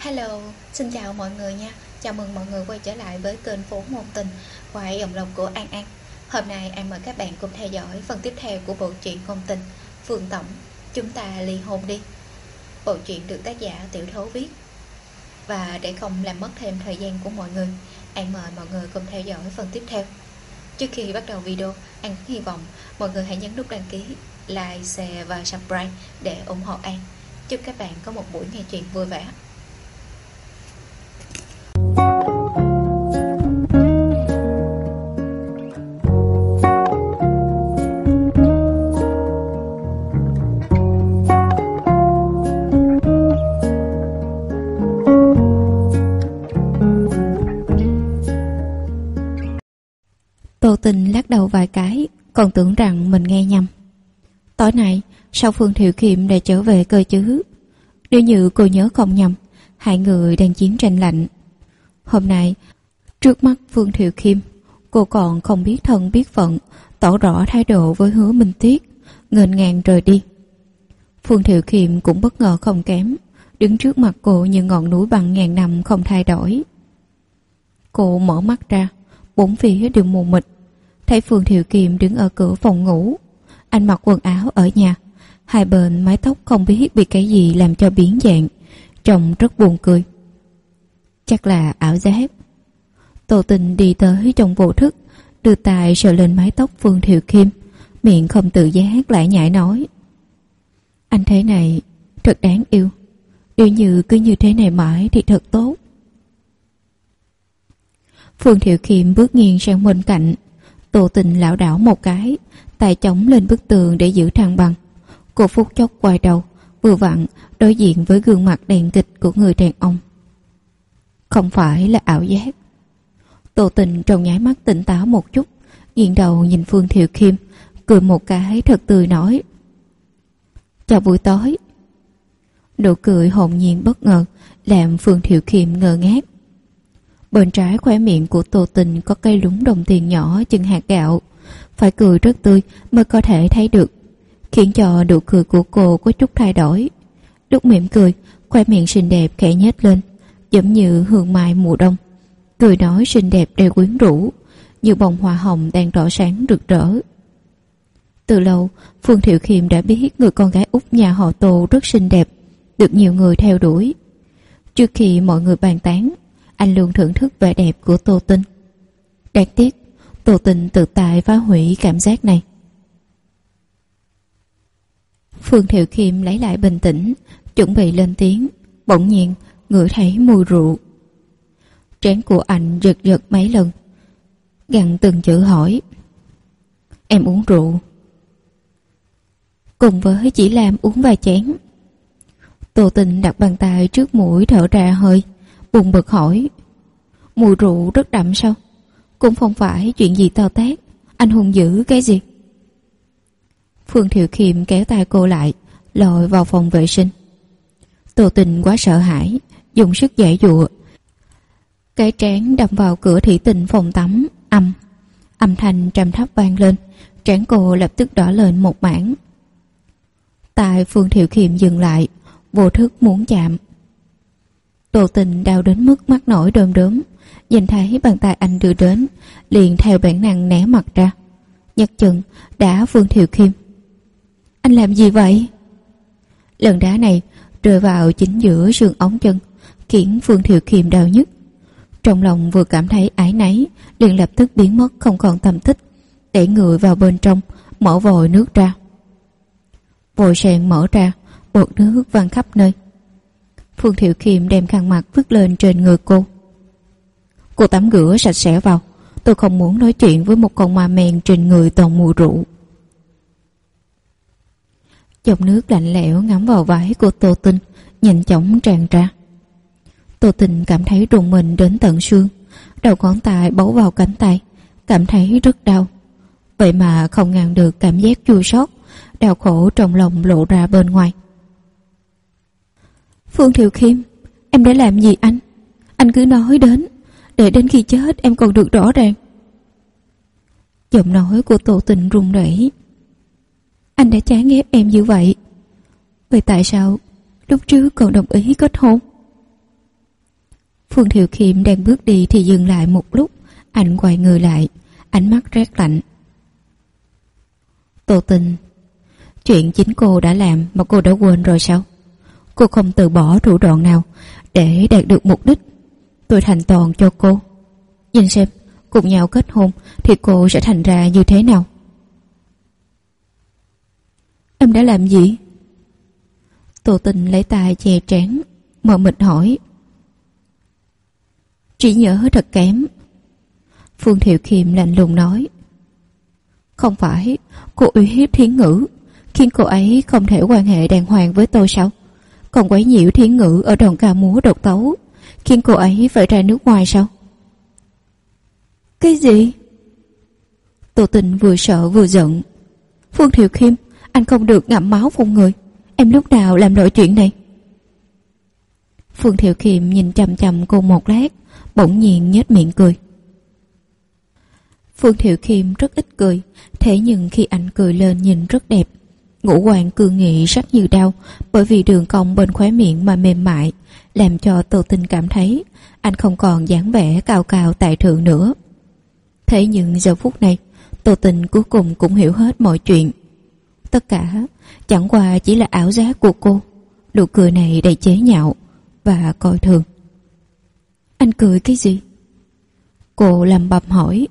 Hello, xin chào mọi người nha. Chào mừng mọi người quay trở lại với kênh Phố Ngôn Tình qua giọng đọc của An An. Hôm nay An mời các bạn cùng theo dõi phần tiếp theo của bộ truyện ngôn tình Phương Tổng, chúng ta ly hôn đi. Bộ truyện được tác giả Tiểu Thố viết. Và để không làm mất thêm thời gian của mọi người, An mời mọi người cùng theo dõi phần tiếp theo. Trước khi bắt đầu video, An hy vọng mọi người hãy nhấn nút đăng ký, like, share và subscribe để ủng hộ An. Chúc các bạn có một buổi nghe truyện vui vẻ. Tô Tình lắc đầu vài cái, còn tưởng rằng mình nghe nhầm. Tối nay, sao Phương Thiệu Kiệm lại trở về cơ chứ? Nếu như cô nhớ không nhầm, hai người đang chiến tranh lạnh. Hôm nay, trước mắt Phương Thiệu Kiệm, cô còn không biết thân biết phận, tỏ rõ thái độ với Hứa Minh Tuyết, nghênh ngang rời đi. Phương Thiệu Kiệm cũng bất ngờ không kém, đứng trước mặt cô như ngọn núi bằng ngàn năm không thay đổi. Cô mở mắt ra, bốn phía đều mù mịt. Thấy Phương Thiệu Kiệm đứng ở cửa phòng ngủ. Anh mặc quần áo ở nhà, hai bên mái tóc không biết bị cái gì làm cho biến dạng, trông rất buồn cười. Chắc là ảo giác. Tô Tình đi tới trong vô thức, đưa tay sờ lên mái tóc Phương Thiệu Kiệm, miệng không tự giác lại nhảy nói: anh thế này thật đáng yêu, nếu như cứ như thế này mãi thì thật tốt. Phương Thiệu Kiệm bước nghiêng sang bên cạnh. Tô Tình lảo đảo một cái, tay chống lên bức tường để giữ thăng bằng. Cô phút chốc quay đầu, vừa vặn đối diện với gương mặt đen kịch của người đàn ông. Không phải là ảo giác. Tô Tình trong nháy mắt tỉnh táo một chút, nghiêng đầu nhìn Phương Thiệu Kiệm, cười một cái thật tươi nói: chào buổi tối. Nụ cười hồn nhiên bất ngờ làm Phương Thiệu Kiệm ngơ ngác. Bên trái khóe miệng của Tô Tình có cây lúng đồng tiền nhỏ chừng hạt gạo, phải cười rất tươi mới có thể thấy được, khiến cho nụ cười của cô có chút thay đổi. Lúc mỉm cười, khóe miệng xinh đẹp khẽ nhếch lên, giống như hương mai mùa đông. Cười nói xinh đẹp đầy quyến rũ, như bông hoa hồng đang tỏa sáng rực rỡ. Từ lâu, Phương Thiệu Kiệm đã biết người con gái út nhà họ Tô rất xinh đẹp, được nhiều người theo đuổi. Trước khi mọi người bàn tán, anh luôn thưởng thức vẻ đẹp của Tô Tình. Đáng tiếc, Tô Tình tự tại phá hủy cảm giác này. Phương Thiệu Kiệm lấy lại bình tĩnh, chuẩn bị lên tiếng, bỗng nhiên ngửi thấy mùi rượu. Trán của anh giật giật mấy lần, gằn từng chữ hỏi: em uống rượu? Cùng với chỉ làm uống vài chén. Tô Tình đặt bàn tay trước mũi thở ra hơi, buồn bực hỏi: mùi rượu rất đậm sao? Cũng không phải chuyện gì to tát, anh hùng dữ cái gì? Phương Thiệu Kiệm kéo tay cô lại, lôi vào phòng vệ sinh. Tô Tình quá sợ hãi, dùng sức giãy giụa. Cái trán đâm vào cửa thủy tinh phòng tắm, âm thanh trầm thấp vang lên, trán cô lập tức đỏ lên một mảng. Tay Phương Thiệu Kiệm dừng lại, vô thức muốn chạm. Tô Tình đau đến mức mắt nổi đom đóm, nhìn thấy bàn tay anh đưa đến, liền theo bản năng né mặt ra, nhấc chân đá Phương Thiệu Kiệm. Anh làm gì vậy? Lần đá này rơi vào chính giữa xương ống chân, khiến Phương Thiệu Kiệm đau nhức. Trong lòng vừa cảm thấy áy náy, liền lập tức biến mất không còn tâm tích, để người vào bên trong, mở vòi nước ra. Vòi sen mở ra, bọt nước văng khắp nơi. Phương Thiệu Kiệm đem khăn mặt vứt lên trên người cô. Cô tắm rửa sạch sẽ vào, tôi không muốn nói chuyện với một con ma men trên người toàn mùi rượu. Dòng nước lạnh lẽo ngắm vào váy của Tô Tình, nhanh chóng tràn ra. Tô Tình cảm thấy rùng mình đến tận xương, đầu ngón tay bấu vào cánh tay, cảm thấy rất đau. Vậy mà không ngăn được cảm giác chua xót, đau khổ trong lòng lộ ra bên ngoài. Phương Thiệu Kiệm, em đã làm gì anh? Anh cứ nói đến, để đến khi chết em còn được rõ ràng. Giọng nói của Tô Tình run rẩy. Anh đã chán ghét em như vậy, vậy tại sao lúc trước còn đồng ý kết hôn? Phương Thiệu Khiêm đang bước đi thì dừng lại một lúc. Anh quay người lại, ánh mắt rét lạnh. Tô Tình, chuyện chính cô đã làm mà cô đã quên rồi sao? Cô không từ bỏ thủ đoạn nào để đạt được mục đích. Tôi thành toàn cho cô. Nhìn xem, cùng nhau kết hôn thì cô sẽ thành ra như thế nào? Em đã làm gì? Tô Tình lấy tay che trán, mờ mịt hỏi. Trí nhớ thật kém. Phương Thiệu Khiêm lạnh lùng nói. Không phải cô uy hiếp Thiến Ngữ, khiến cô ấy không thể quan hệ đàng hoàng với tôi sao? Còn quấy nhiễu Thiến Ngữ ở đoàn ca múa độc tấu, khiến cô ấy phải ra nước ngoài sao? Cái gì? Tô Tình vừa sợ vừa giận. Phương Thiệu Khiêm, anh không được ngậm máu phun người. Em lúc nào làm nổi chuyện này? Phương Thiệu Khiêm nhìn chằm chằm cô một lát, bỗng nhiên nhếch miệng cười. Phương Thiệu Khiêm rất ít cười, thế nhưng khi anh cười lên nhìn rất đẹp. Ngũ quan cương nghị sắc như đao, bởi vì đường cong bên khóe miệng mà mềm mại, làm cho Tô Tình cảm thấy anh không còn dáng vẻ cao cao tại thượng nữa. Thế nhưng giờ phút này, Tô Tình cuối cùng cũng hiểu hết mọi chuyện. Tất cả chẳng qua chỉ là ảo giác của cô. Nụ cười này đầy chế nhạo và coi thường. Anh cười cái gì? Cô lẩm bẩm hỏi.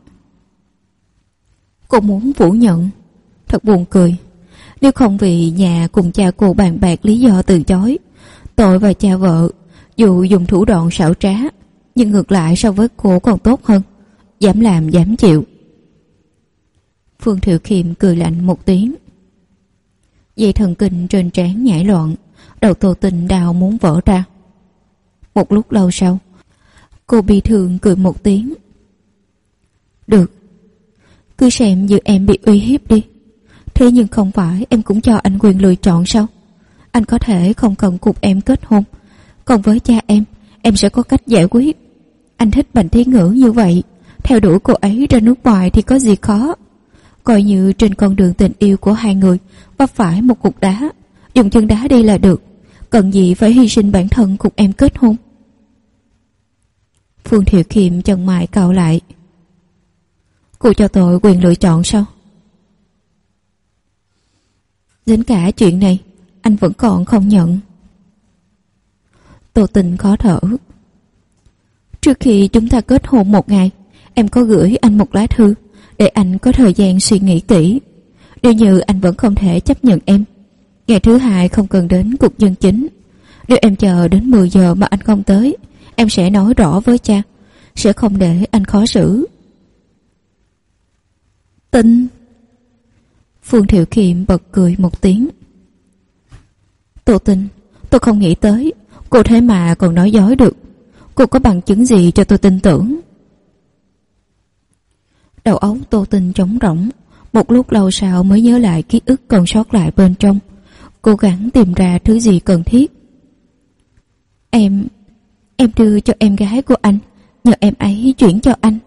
Cô muốn phủ nhận. Thật buồn cười. Nếu không vì nhà cùng cha cô bàn bạc lý do từ chối, tôi và cha vợ dù dùng thủ đoạn xảo trá, nhưng ngược lại so với cô còn tốt hơn. Dám làm dám chịu. Phương Thiệu Khiêm cười lạnh một tiếng. Dây thần kinh trên trán nhảy loạn, đầu Tô Tình đau muốn vỡ ra. Một lúc lâu sau, cô bi thương cười một tiếng. Được, cứ xem như em bị uy hiếp đi. Thế nhưng không phải em cũng cho anh quyền lựa chọn sao? Anh có thể không cần cùng em kết hôn, còn với cha em sẽ có cách giải quyết. Anh thích Bành Thiến Ngữ như vậy, theo đuổi cô ấy ra nước ngoài thì có gì khó. Coi như trên con đường tình yêu của hai người vấp phải một cục đá, dùng chân đá đi là được. Cần gì phải hy sinh bản thân cùng em kết hôn? Phương Thiệu Khiêm chân mày cau lại. Cô cho tôi quyền lựa chọn sao? Đến cả chuyện này anh vẫn còn không nhận. Tô Tình khó thở. Trước khi chúng ta kết hôn một ngày, em có gửi anh một lá thư để anh có thời gian suy nghĩ kỹ. Nếu như anh vẫn không thể chấp nhận em, ngày thứ hai không cần đến cuộc dân chính. Nếu em chờ đến 10 giờ mà anh không tới, em sẽ nói rõ với cha, sẽ không để anh khó xử. Tình. Phương Thiệu Khiêm bật cười một tiếng. Tô Tình, tôi không nghĩ tới cô thế mà còn nói dối được. Cô có bằng chứng gì cho tôi tin tưởng? Đầu óc Tô Tình trống rỗng. Một lúc lâu sau mới nhớ lại ký ức còn sót lại bên trong, cố gắng tìm ra thứ gì cần thiết. Em đưa cho em gái của anh, nhờ em ấy chuyển cho anh.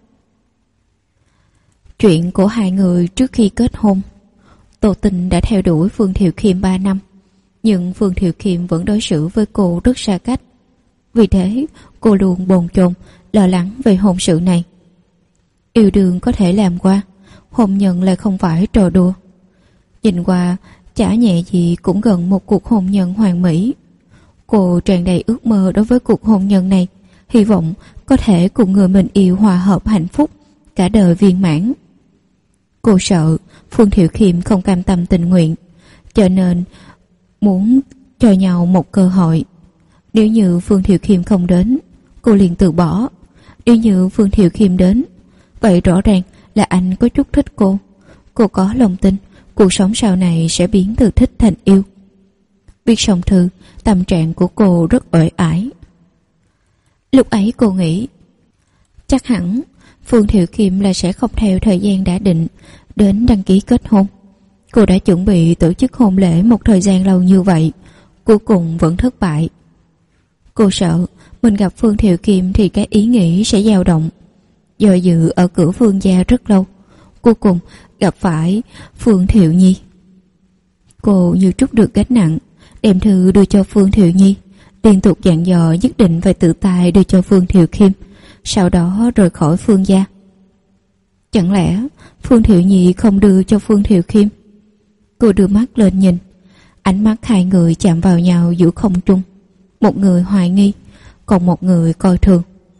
Chuyện của hai người trước khi kết hôn. Tô Tình đã theo đuổi Phương Thiệu Khiêm 3 năm, nhưng Phương Thiệu Khiêm vẫn đối xử với cô rất xa cách. Vì thế cô luôn bồn chồn lo lắng về hôn sự này. Yêu đương có thể làm qua, hôn nhân lại không phải trò đùa. Nhìn qua chả nhẹ gì cũng gần một cuộc hôn nhân hoàn mỹ. Cô tràn đầy ước mơ đối với cuộc hôn nhân này, hy vọng có thể cùng người mình yêu hòa hợp hạnh phúc, cả đời viên mãn. Cô sợ Phương Thiệu Khiêm không cam tâm tình nguyện, cho nên muốn cho nhau một cơ hội. Nếu như Phương Thiệu Khiêm không đến, cô liền từ bỏ. Nếu như Phương Thiệu Khiêm đến, vậy rõ ràng là anh có chút thích cô. Cô có lòng tin cuộc sống sau này sẽ biến từ thích thành yêu. Viết xong thư, tâm trạng của cô rất uể oải. Lúc ấy cô nghĩ chắc hẳn Phương Thiệu Khiêm là sẽ không theo thời gian đã định đến đăng ký kết hôn. Cô đã chuẩn bị tổ chức hôn lễ một thời gian lâu như vậy, cuối cùng vẫn thất bại. Cô sợ mình gặp Phương Thiệu Khiêm thì cái ý nghĩ sẽ dao động. Do dự ở cửa Phương gia rất lâu, cuối cùng gặp phải Phương Thiệu Nhi. Cô như trút được gánh nặng, đem thư đưa cho Phương Thiệu Nhi, liên tục dặn dò nhất định phải tự tay đưa cho Phương Thiệu Khiêm, sau đó rời khỏi Phương gia. Chẳng lẽ Phương Thiệu Nhị không đưa cho Phương Thiệu Khiêm? Cô đưa mắt lên nhìn, ánh mắt hai người chạm vào nhau giữa không trung. Một người hoài nghi, còn một người coi thường.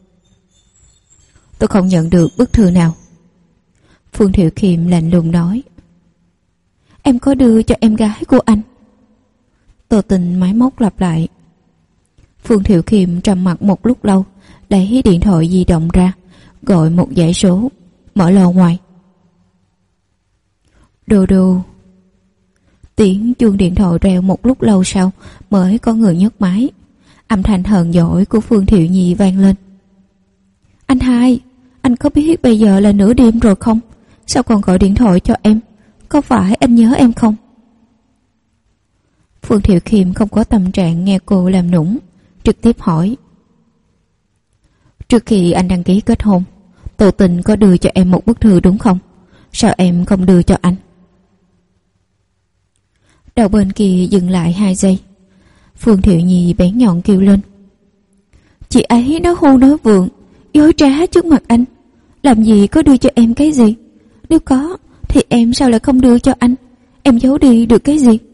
Tôi không nhận được bức thư nào. Phương Thiệu Khiêm lạnh lùng nói. Em có đưa cho em gái của anh. Tô Tình máy móc lặp lại. Phương Thiệu Khiêm trầm mặc một lúc lâu, lấy điện thoại di động ra, gọi một dãy số, mở lò ngoài. Đô đô. Tiếng chuông điện thoại reo một lúc lâu sau mới có người nhấc máy. Âm thanh hờn dỗi của Phương Thiệu Nhi vang lên. Anh hai, anh có biết bây giờ là nửa đêm rồi không? Sao còn gọi điện thoại cho em? Có phải anh nhớ em không? Phương Thiệu Khiêm không có tâm trạng nghe cô làm nũng, trực tiếp hỏi. Trước khi anh đăng ký kết hôn, Tô Tình có đưa cho em một bức thư đúng không? Sao em không đưa cho anh? Đầu bên kia dừng lại 2 giây. Phương Thiệu Nhi bén nhọn kêu lên. Chị ấy nói hưu nói vượng, dối trá trước mặt anh. Làm gì có đưa cho em cái gì? Nếu có thì em sao lại không đưa cho anh? Em giấu đi được cái gì?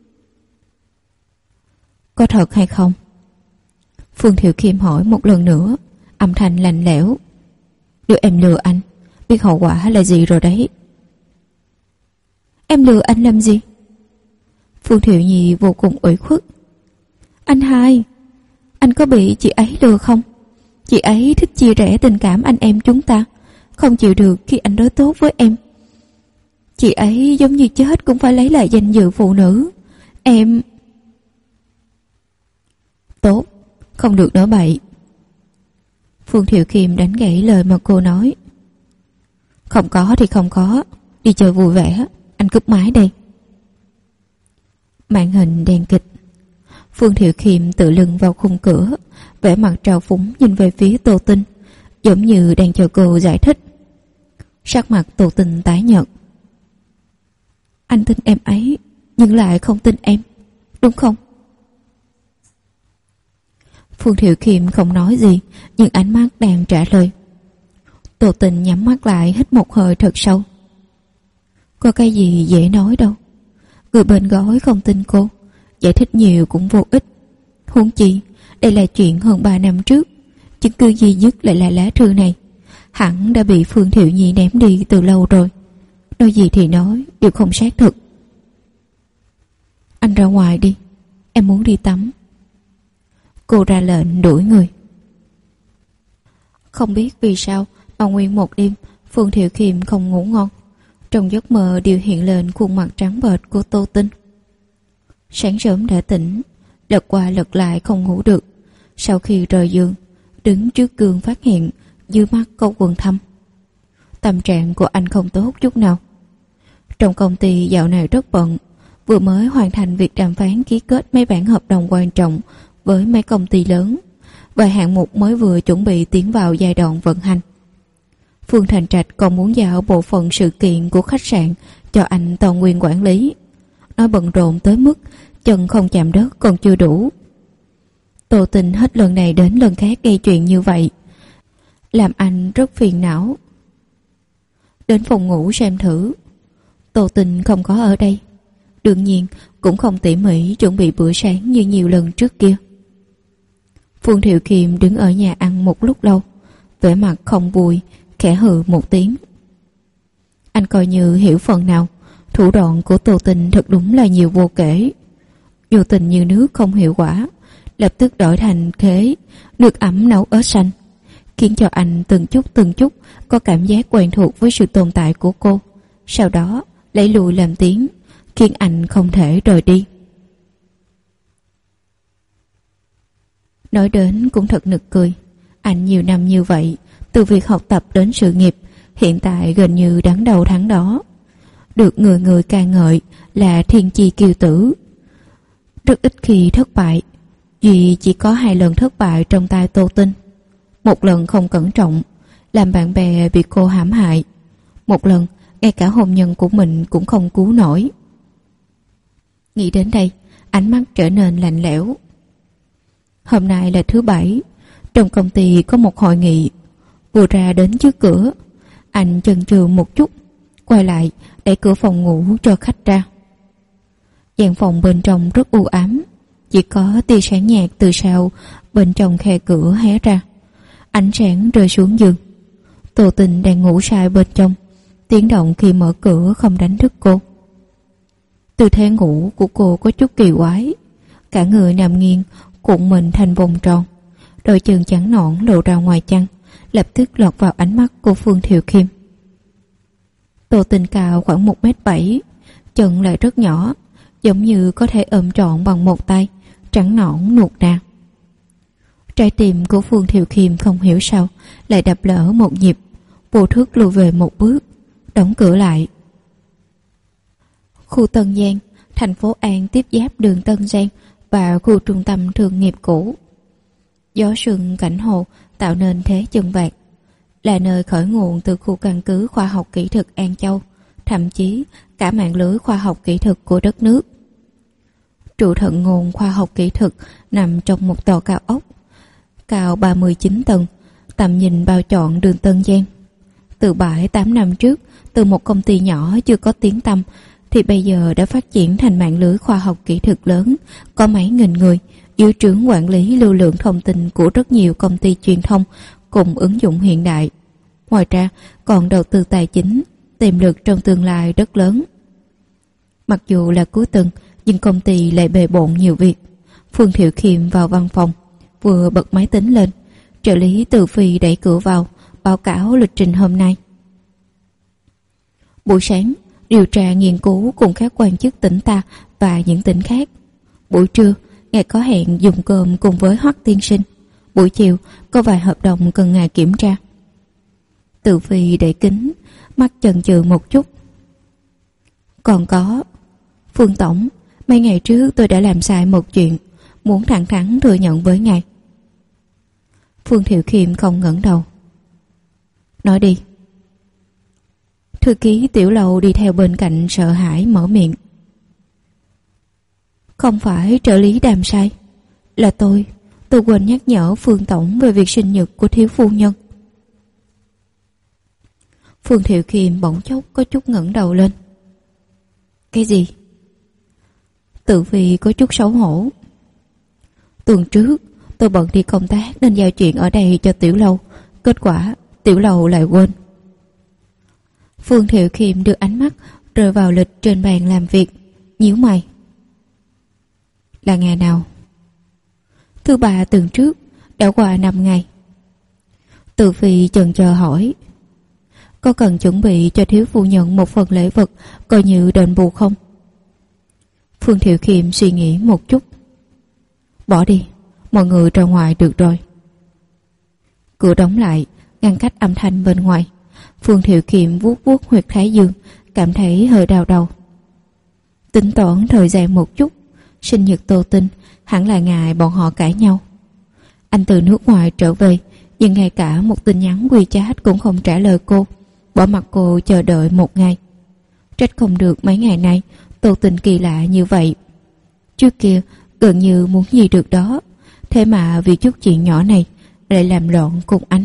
Có thật hay không? Phương Thiệu Khiêm hỏi một lần nữa, âm thanh lạnh lẽo. Nếu em lừa anh, biết hậu quả là gì rồi đấy. Em lừa anh làm gì? Phương Thiệu Nhi vô cùng ủy khuất. Anh hai, anh có bị chị ấy lừa không? Chị ấy thích chia rẽ tình cảm anh em chúng ta, không chịu được khi anh đối tốt với em. Chị ấy giống như chết cũng phải lấy lại danh dự phụ nữ. Em... Tốt, không được nói bậy. Phương Thiệu Khiêm đánh gãy lời mà cô nói. Không có thì không có, đi chơi vui vẻ, anh cúp máy đây. Màn hình đèn kịch. Phương Thiệu Khiêm tự lưng vào khung cửa, vẻ mặt trào phúng nhìn về phía Tô Tinh, giống như đang chờ cô giải thích. Sắc mặt Tô Tinh tái nhợt. Anh tin em ấy, nhưng lại không tin em, đúng không? Phương Thiệu Khiêm không nói gì, nhưng ánh mắt đang trả lời. Tô Tinh nhắm mắt lại, hít một hơi thật sâu. Có cái gì dễ nói đâu. Người bên gói không tin cô, giải thích nhiều cũng vô ích. Huống chi, đây là chuyện hơn 3 năm trước. Chứng cứ duy nhất lại là lá thư này. Hẳn đã bị Phương Thiệu Nhi ném đi từ lâu rồi. Nói gì thì nói, đều không xác thực. Anh ra ngoài đi, em muốn đi tắm. Cô ra lệnh đuổi người. Không biết vì sao mà nguyên một đêm Phương Thiệu Khiêm không ngủ ngon. Trong giấc mơ đều hiện lên khuôn mặt trắng bệch của Tô Tinh. Sáng sớm đã tỉnh, lật qua lật lại không ngủ được. Sau khi rời giường, đứng trước gương phát hiện dưới mắt có quầng thâm. Tâm trạng của anh không tốt chút nào. Trong công ty dạo này rất bận, vừa mới hoàn thành việc đàm phán ký kết mấy bản hợp đồng quan trọng với mấy công ty lớn, và hạng mục mới vừa chuẩn bị tiến vào giai đoạn vận hành. Phương Thành Trạch còn muốn giao bộ phận sự kiện của khách sạn cho anh toàn quyền quản lý. Nó bận rộn tới mức chân không chạm đất còn chưa đủ. Tô Tình hết lần này đến lần khác gây chuyện như vậy, làm anh rất phiền não. Đến phòng ngủ xem thử, Tô Tình không có ở đây. Đương nhiên cũng không tỉ mỉ chuẩn bị bữa sáng như nhiều lần trước kia. Phương Thiệu Khiêm đứng ở nhà ăn một lúc lâu, vẻ mặt không vui, khẽ hừ một tiếng. Anh coi như hiểu phần nào, thủ đoạn của Tô Tình thật đúng là nhiều vô kể. Vô tình như nước không hiệu quả, lập tức đổi thành khế nước ấm nấu ớt xanh, khiến cho anh từng chút có cảm giác quen thuộc với sự tồn tại của cô. Sau đó lấy lùi làm tiếng, khiến anh không thể rời đi. Nói đến cũng thật nực cười. Anh nhiều năm như vậy, từ việc học tập đến sự nghiệp, hiện tại gần như đắn đầu thắng đó. Được người người ca ngợi là thiên chi kiêu tử. Rất ít khi thất bại. Duy chỉ có 2 lần thất bại trong tay Tô Tinh. Một lần không cẩn trọng, làm bạn bè bị cô hãm hại. Một lần, ngay cả hôn nhân của mình cũng không cứu nổi. Nghĩ đến đây, ánh mắt trở nên lạnh lẽo. Hôm nay là thứ Bảy, trong công ty có một hội nghị. Vừa ra đến trước cửa, anh chần chừ một chút, quay lại đẩy cửa phòng ngủ cho khách ra. Gian phòng bên trong rất u ám, chỉ có tia sáng nhạt từ sau bên trong khe cửa hé ra. Ánh sáng rơi xuống giường. Tô Tình đang ngủ say bên trong, tiếng động khi mở cửa không đánh thức cô. Tư thế ngủ của cô có chút kỳ quái, cả người nằm nghiêng, cuộn mình thành vòng tròn, đôi chân trắng nõn lộ ra ngoài chăn, lập tức lọt vào ánh mắt của Phương Thiệu Khiêm. Tô Tình cao khoảng 1m7, chân lại rất nhỏ, giống như có thể ôm trọn bằng một tay, trắng nõn nuột nà. Trái tim của Phương Thiệu Khiêm không hiểu sao lại đập lỡ một nhịp, vô thức lùi về một bước, đóng cửa lại. Khu Tân Giang, thành phố An tiếp giáp đường Tân Giang và khu trung tâm thương nghiệp cũ. Gió sương cảnh hồ tạo nên thế chân vạc, là nơi khởi nguồn từ khu căn cứ khoa học kỹ thuật An Châu, thậm chí cả mạng lưới khoa học kỹ thuật của đất nước. Trụ thận nguồn khoa học kỹ thuật nằm trong một tòa cao ốc, cao 39 tầng, tầm nhìn bao trọn đường Tân Giang. Từ 7-8 năm trước, từ một công ty nhỏ chưa có tiếng tăm, thì bây giờ đã phát triển thành mạng lưới khoa học kỹ thuật lớn, có mấy nghìn người, dưới trướng quản lý lưu lượng thông tin của rất nhiều công ty truyền thông cùng ứng dụng hiện đại. Ngoài ra, còn đầu tư tài chính, tiềm lực trong tương lai rất lớn. Mặc dù là cuối tuần, nhưng công ty lại bề bộn nhiều việc. Phương Thiệu Khiêm vào văn phòng, vừa bật máy tính lên, trợ lý Từ Phi đẩy cửa vào, báo cáo lịch trình hôm nay. Buổi sáng, điều tra nghiên cứu cùng các quan chức tỉnh ta và những tỉnh khác. Buổi trưa, ngài có hẹn dùng cơm cùng với Hoắc tiên sinh. Buổi chiều, có vài hợp đồng cần ngài kiểm tra. Từ Phi đẩy kính, mắt chần chừ một chút. Còn có, Phương Tổng, mấy ngày trước tôi đã làm sai một chuyện, muốn thẳng thắn thừa nhận với ngài. Phương Thiệu Khiêm không ngẩng đầu. Nói đi. Thư ký Tiểu Lầu đi theo bên cạnh sợ hãi mở miệng. Không phải trợ lý Đàm sai, là tôi quên nhắc nhở Phương Tổng về việc sinh nhật của thiếu phu nhân. Phương Thiệu Khiêm bỗng chốc có chút ngẩng đầu lên. Cái gì? Tự vì có chút xấu hổ. Tuần trước tôi bận đi công tác nên giao chuyện ở đây cho Tiểu Lầu, kết quả Tiểu Lầu lại quên. Phương Thiệu Khiêm đưa ánh mắt rơi vào lịch trên bàn làm việc, nhíu mày. Là ngày nào? Thứ Ba tuần trước, đã qua 5 ngày. Từ Phi chần chờ hỏi. Có cần chuẩn bị cho thiếu phu nhân một phần lễ vật coi như đền bù không? Phương Thiệu Khiêm suy nghĩ một chút. Bỏ đi, mọi người ra ngoài được rồi. Cửa đóng lại, ngăn cách âm thanh bên ngoài. Phương Thiệu Khiêm vuốt vuốt huyệt thái dương, cảm thấy hơi đau đầu. Tính toán thời gian một chút, sinh nhật Tô Tinh hẳn là ngày bọn họ cãi nhau. Anh từ nước ngoài trở về, nhưng ngay cả một tin nhắn WeChat cũng không trả lời cô, bỏ mặc cô chờ đợi một ngày. Trách không được mấy ngày nay Tô Tinh kỳ lạ như vậy. Trước kia gần như muốn gì được đó, thế mà vì chút chuyện nhỏ này lại làm loạn cùng anh.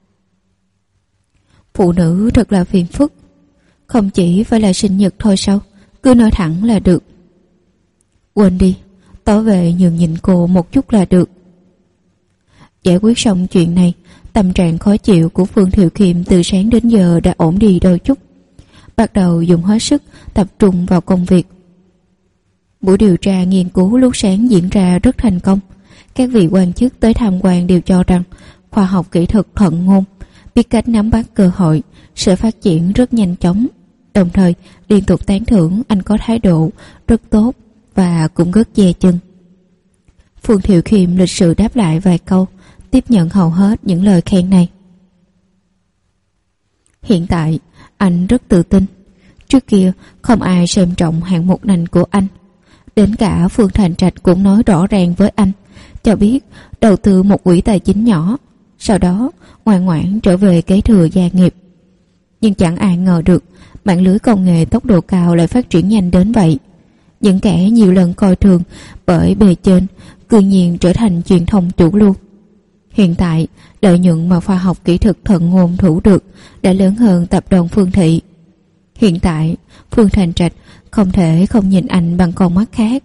Phụ nữ thật là phiền phức, không chỉ phải là sinh nhật thôi sao, cứ nói thẳng là được. Quên đi, tối về nhường nhịn cô một chút là được. Giải quyết xong chuyện này, tâm trạng khó chịu của Phương Thiệu Khiêm từ sáng đến giờ đã ổn đi đôi chút. Bắt đầu dùng hết sức tập trung vào công việc. Buổi điều tra nghiên cứu lúc sáng diễn ra rất thành công. Các vị quan chức tới tham quan đều cho rằng khoa học kỹ thuật thuận ngôn, biết cách nắm bắt cơ hội, sẽ phát triển rất nhanh chóng. Đồng thời liên tục tán thưởng anh có thái độ rất tốt và cũng rất dè chừng. Phương Thiệu Khiêm lịch sự đáp lại vài câu, tiếp nhận hầu hết những lời khen này. Hiện tại anh rất tự tin. Trước kia không ai xem trọng hạng mục này của anh. Đến cả Phương Thành Trạch cũng nói rõ ràng với anh, cho biết đầu tư một quỹ tài chính nhỏ, sau đó ngoan ngoãn trở về kế thừa gia nghiệp. Nhưng chẳng ai ngờ được mạng lưới công nghệ tốc độ cao lại phát triển nhanh đến vậy. những kẻ nhiều lần coi thường bởi bề trên cư nhiên trở thành truyền thông chủ lưu. Hiện tại, lợi nhuận mà khoa học kỹ thuật thần ngôn thủ được đã lớn hơn tập đoàn Phương Thị. Hiện tại, Phương Thành Trạch không thể không nhìn anh bằng con mắt khác.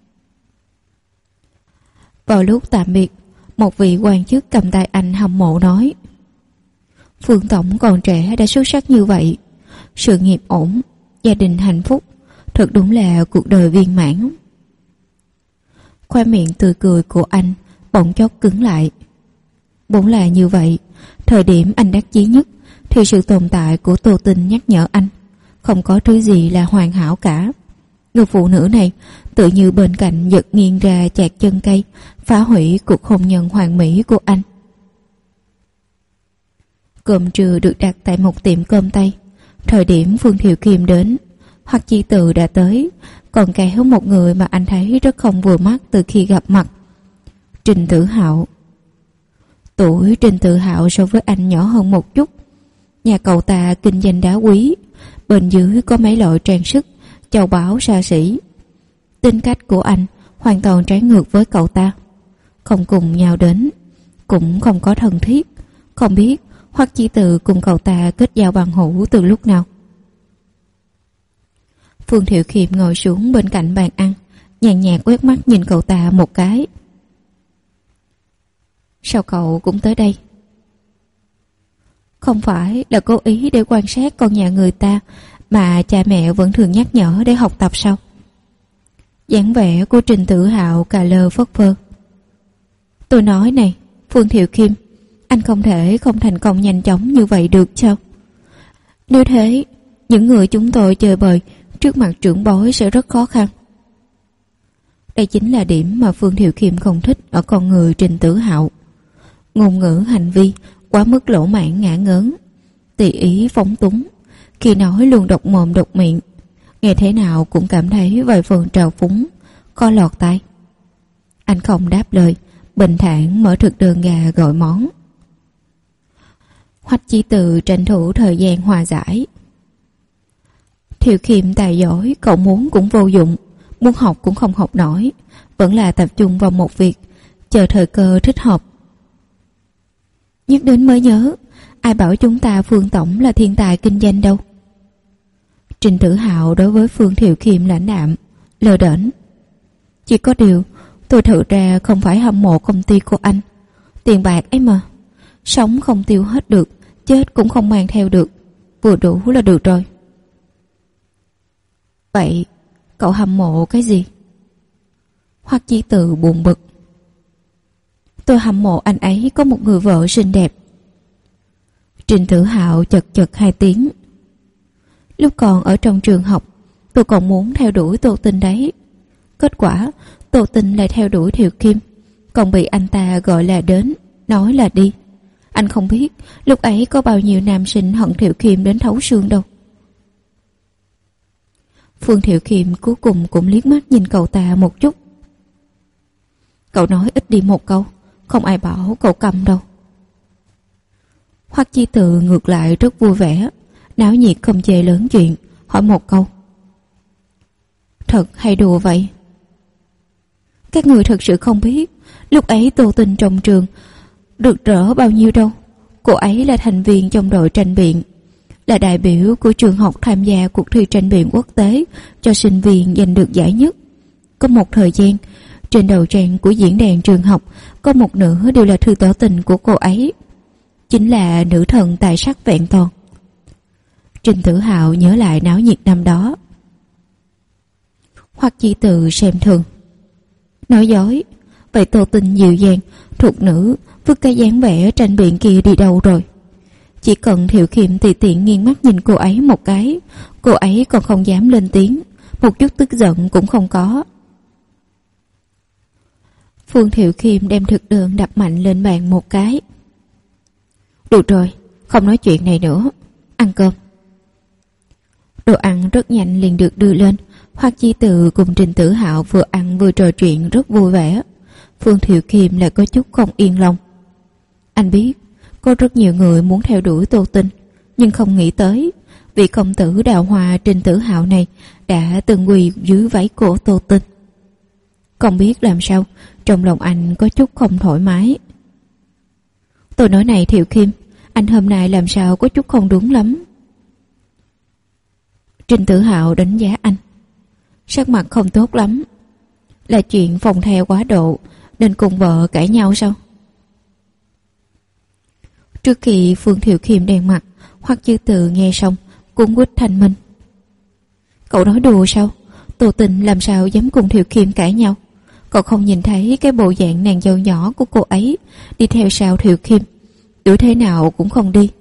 Vào lúc tạm biệt, một vị quan chức cầm tay anh hâm mộ nói: Phương Tổng còn trẻ đã xuất sắc như vậy, sự nghiệp ổn, gia đình hạnh phúc, thật đúng là cuộc đời viên mãn. Khoe miệng tươi cười của anh bỗng chốc cứng lại. Vốn là như vậy, thời điểm anh đắc chí nhất thì sự tồn tại của Tô Tinh nhắc nhở anh, không có thứ gì là hoàn hảo cả. Người phụ nữ này tự như bên cạnh giật nghiêng ra chạc chân cây, phá hủy cuộc hôn nhân hoàn mỹ của anh. Cơm trưa được đặt tại một tiệm cơm Tây. Thời điểm Phương Thiệu Kim đến, Hoắc Chi Từ đã tới, còn kéo một người mà anh thấy rất không vừa mắt từ khi gặp mặt. Trình Tử Hạo. Tuổi Trình Tử Hạo so với anh nhỏ hơn một chút. Nhà cậu ta kinh doanh đá quý, bên dưới có mấy loại trang sức, châu báu xa xỉ. Tính cách của anh hoàn toàn trái ngược với cậu ta, không cùng nhau đến, cũng không có thân thiết. Không biết Hoắc Chi Từ cùng cậu ta kết giao bằng hữu từ lúc nào. Phương Thiệu Khiêm ngồi xuống bên cạnh bàn ăn, nhàn nhạt quét mắt nhìn cậu ta một cái. Sao cậu cũng tới đây? Không phải là cố ý để quan sát con nhà người ta mà cha mẹ vẫn thường nhắc nhở để học tập sao? Dáng vẻ của Trình Tử Hạo cà lơ phất phơ. Tôi nói này, Phương Thiệu Khiêm, anh không thể không thành công nhanh chóng như vậy được sao? Nếu thế, những người chúng tôi chơi bời trước mặt trưởng bối sẽ rất khó khăn. Đây chính là điểm mà Phương Thiệu Khiêm không thích ở con người Trình Tử Hạo. Ngôn ngữ hành vi quá mức lỗ mãn ngả ngớn, tùy ý phóng túng, khi nói luôn độc mồm độc miệng, nghe thế nào cũng cảm thấy vài phần trào phúng, có lọt tai. Anh không đáp lời, bình thản mở thực đơn gà gọi món. Hoắc Chi Từ tranh thủ thời gian hòa giải. Thiệu Khiêm tài giỏi, cậu muốn cũng vô dụng, muốn học cũng không học nổi, vẫn là tập trung vào một việc, chờ thời cơ thích hợp. Nhắc đến mới nhớ, ai bảo chúng ta Phương Tổng là thiên tài kinh doanh đâu. Trình Tử Hạo đối với Phương Thiệu Khiêm lãnh đạm, lơ đễnh. Chỉ có điều, tôi thực ra không phải hâm mộ công ty của anh. Tiền bạc ấy mà, sống không tiêu hết được, chết cũng không mang theo được, vừa đủ là được rồi. Vậy, cậu hâm mộ cái gì? Hoắc Chi Từ buồn bực. Tôi hâm mộ anh ấy có một người vợ xinh đẹp. Trình Tử Hạo chật chật hai tiếng. Lúc còn ở trong trường học, tôi còn muốn theo đuổi Tô Tinh đấy. Kết quả, Tô Tinh lại theo đuổi Thiệu Kim, còn bị anh ta gọi là đến, nói là đi. Anh không biết lúc ấy có bao nhiêu nam sinh hận Thiệu Kim đến thấu xương đâu. Phương Thiệu Kim cuối cùng cũng liếc mắt nhìn cậu ta một chút. Cậu nói ít đi một câu, không ai bảo cậu cầm đâu. Hoắc Chi Từ ngược lại rất vui vẻ, náo nhiệt không chê lớn chuyện, hỏi một câu. Thật hay đùa vậy? Các người thật sự không biết, lúc ấy Tô Tinh trong trường rực rỡ bao nhiêu đâu. Cô ấy là thành viên trong đội tranh biện, là đại biểu của trường học tham gia cuộc thi tranh biện quốc tế cho sinh viên giành được giải nhất. Có một thời gian, trên đầu trang của diễn đàn trường học có một nửa đều là thư tỏ tình của cô ấy, chính là nữ thần tài sắc vẹn toàn. Trình Tử Hạo nhớ lại náo nhiệt năm đó. Hoắc Chi Từ xem thường. Nói dối, vậy Tô Tinh dịu dàng, thuộc nữ, vứt cái dáng vẻ tranh biện kia đi đâu rồi? Chỉ cần Thiệu Khiêm tùy tiện nghiêng mắt nhìn cô ấy một cái, cô ấy còn không dám lên tiếng, một chút tức giận cũng không có. Phương Thiệu Khiêm đem thực đơn đập mạnh lên bàn một cái. Được rồi, không nói chuyện này nữa, ăn cơm. Đồ ăn rất nhanh liền được đưa lên. Hoắc Chi Từ cùng Trình Tử Hạo vừa ăn vừa trò chuyện rất vui vẻ. Phương Thiệu Khiêm lại có chút không yên lòng. Anh biết có rất nhiều người muốn theo đuổi Tô Tinh, nhưng không nghĩ tới vị công tử đào hoa Trình Tử Hạo này đã từng quỳ dưới váy của Tô Tinh. Không biết làm sao, trong lòng anh có chút không thoải mái. Tôi nói này Thiệu Khiêm, anh hôm nay làm sao có chút không đúng lắm. Trình Tử Hạo đánh giá anh, sắc mặt không tốt lắm. Là chuyện phòng theo quá độ nên cùng vợ cãi nhau sao? Trước khi Phương Thiệu Khiêm đen mặt, Hoắc Chư Từ nghe xong cũng quýt thành minh. Cậu nói đùa sao? Tô Tình làm sao dám cùng Thiệu Khiêm cãi nhau? Cậu không nhìn thấy cái bộ dạng nàng dâu nhỏ của cô ấy đi theo sau Thiệu Khiêm, đuổi thế nào cũng không đi.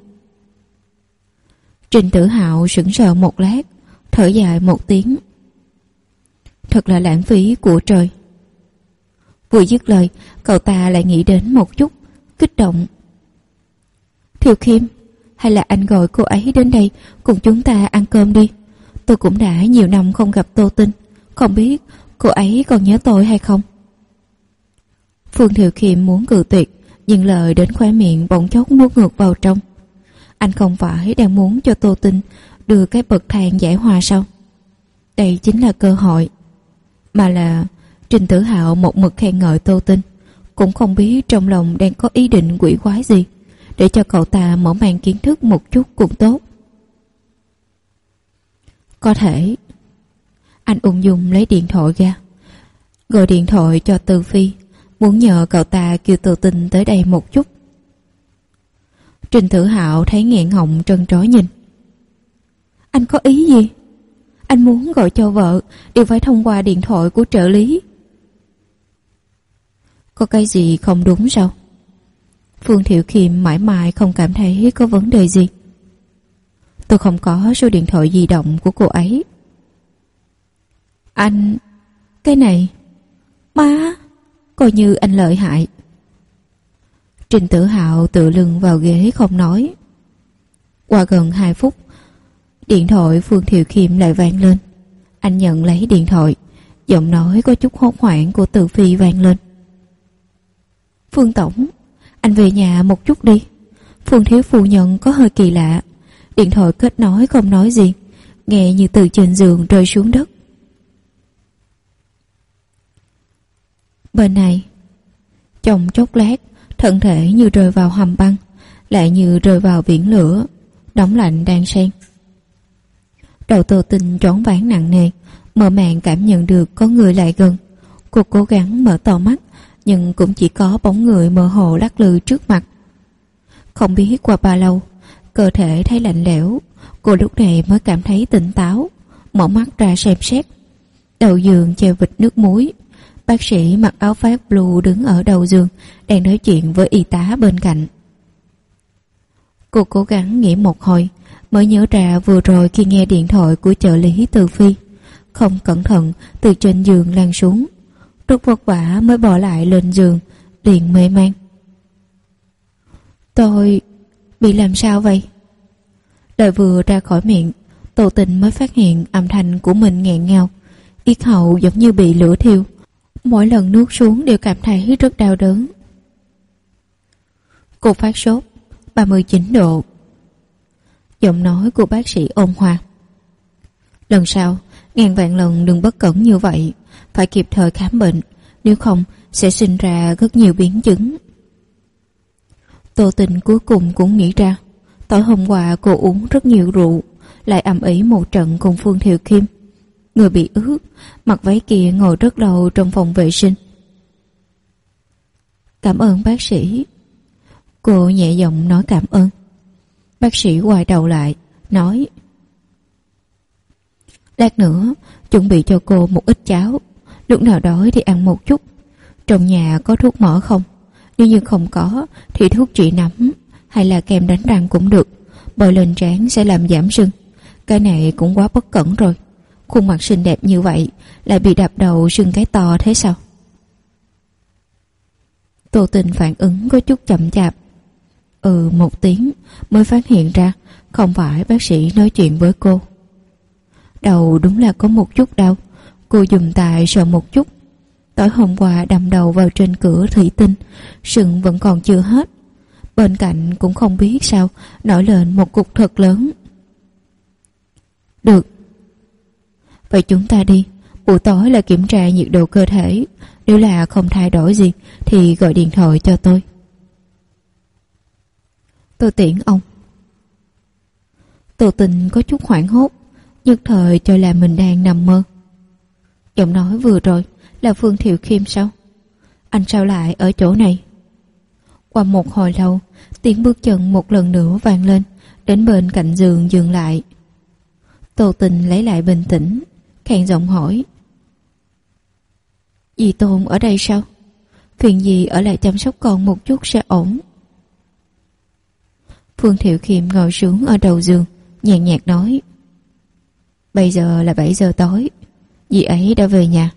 Trình Tử Hạo sững sờ một lát, thở dài một tiếng. Thật là lãng phí của trời. Vừa dứt lời, cậu ta lại nghĩ đến một chút, kích động. Thiệu Khiêm, hay là anh gọi cô ấy đến đây cùng chúng ta ăn cơm đi. Tôi cũng đã nhiều năm không gặp Tô Tinh, không biết cô ấy còn nhớ tôi hay không. Phương Thiệu Khiêm muốn cự tuyệt, nhưng lời đến khóe miệng bỗng chốc nuốt ngược vào trong. Anh không phải đang muốn cho Tô Tinh đưa cái bậc thang giải hòa sao? Đây chính là cơ hội. Mà là Trình Tử Hạo một mực khen ngợi Tô Tinh, cũng không biết trong lòng đang có ý định quỷ quái gì, để cho cậu ta mở mang kiến thức một chút cũng tốt. Có thể. Anh ung dung lấy điện thoại ra, gọi điện thoại cho Từ Phi, muốn nhờ cậu ta kêu Tô Tinh tới đây một chút. Trình Tử Hạo thấy nghẹn họng trân trối nhìn. Anh có ý gì? Anh muốn gọi cho vợ đều phải thông qua điện thoại của trợ lý. Có cái gì không đúng sao? Phương Thiệu Khiêm mãi mãi không cảm thấy có vấn đề gì. Tôi không có số điện thoại di động của cô ấy. Anh... Cái này... Má... Coi như anh lợi hại. Trình Tử Hạo tựa lưng vào ghế không nói. Qua gần 2 phút, điện thoại Phương Thiệu Khiêm lại vang lên. Anh nhận lấy điện thoại, giọng nói có chút hốt hoảng của Từ Phi vang lên. Phương Tổng, anh về nhà một chút đi. Phương thiếu phu nhân có hơi kỳ lạ. Điện thoại kết nối không nói gì, nghe như từ trên giường rơi xuống đất. Bên này, trong chốc lát, thân thể như rơi vào hầm băng, lại như rơi vào biển lửa, nóng lạnh đan xen. Đầu Tô Tinh choáng váng nặng nề, mơ màng cảm nhận được có người lại gần. Cô cố gắng mở to mắt, nhưng cũng chỉ có bóng người mơ hồ lắc lư trước mặt. Không biết qua bao lâu, cơ thể thấy lạnh lẽo, cô lúc này mới cảm thấy tỉnh táo, mở mắt ra xem xét. Đầu giường treo vịt nước muối. Bác sĩ mặc áo phát blue đứng ở đầu giường, đang nói chuyện với y tá bên cạnh. Cô cố gắng nghĩ một hồi, mới nhớ ra vừa rồi khi nghe điện thoại của trợ lý Từ Phi, không cẩn thận từ trên giường lăn xuống. Rất vất vả mới bỏ lại lên giường, liền mê man. Tôi bị làm sao vậy? Lời vừa ra khỏi miệng, Tô Tình mới phát hiện âm thanh của mình nghẹn ngào, yết hầu giống như bị lửa thiêu. Mỗi lần nuốt xuống đều cảm thấy rất đau đớn. Cô phát sốt 39 độ. Giọng nói của bác sĩ ôn hòa. Lần sau ngàn vạn lần đừng bất cẩn như vậy, phải kịp thời khám bệnh, nếu không sẽ sinh ra rất nhiều biến chứng. Tô Tình cuối cùng cũng nghĩ ra, tối hôm qua cô uống rất nhiều rượu, lại ầm ĩ một trận cùng Phương Thiệu Khiêm. Người bị ướt, mặc váy kia ngồi rất lâu trong phòng vệ sinh. Cảm ơn bác sĩ. Cô nhẹ giọng nói cảm ơn. Bác sĩ quay đầu lại, nói: lát nữa chuẩn bị cho cô một ít cháo, lúc nào đói thì ăn một chút. Trong nhà có thuốc mỡ không? Nếu như không có thì thuốc trị nấm hay là kem đánh răng cũng được, bôi lên trán sẽ làm giảm sưng. Cái này cũng quá bất cẩn rồi. Khuôn mặt xinh đẹp như vậy lại bị đập đầu sưng cái to thế sao? Tô Tình phản ứng có chút chậm chạp. Một tiếng mới phát hiện ra không phải bác sĩ nói chuyện với cô. Đầu đúng là có một chút đau. Cô dùng tay sờ một chút. Tối hôm qua đâm đầu vào trên cửa thủy tinh, sưng vẫn còn chưa hết. Bên cạnh cũng không biết sao nổi lên một cục thật lớn. Được. Vậy chúng ta đi. Buổi tối là kiểm tra nhiệt độ cơ thể. Nếu là không thay đổi gì thì gọi điện thoại cho tôi. Tôi tiễn ông. Tô Tình có chút hoảng hốt, nhất thời cho là mình đang nằm mơ. Giọng nói vừa rồi là Phương Thiệu Khiêm sao? Anh sao lại ở chỗ này? Qua một hồi lâu, tiếng bước chân một lần nữa vang lên, đến bên cạnh giường dừng lại. Tô Tình lấy lại bình tĩnh, khàn giọng hỏi: Dì Tôn ở đây sao? Phiền gì ở lại chăm sóc con một chút sẽ ổn. Phương Thiệu Khiêm ngồi xuống ở đầu giường, nhàn nhạt nói: Bây giờ là 7 giờ tối, dì ấy đã về nhà.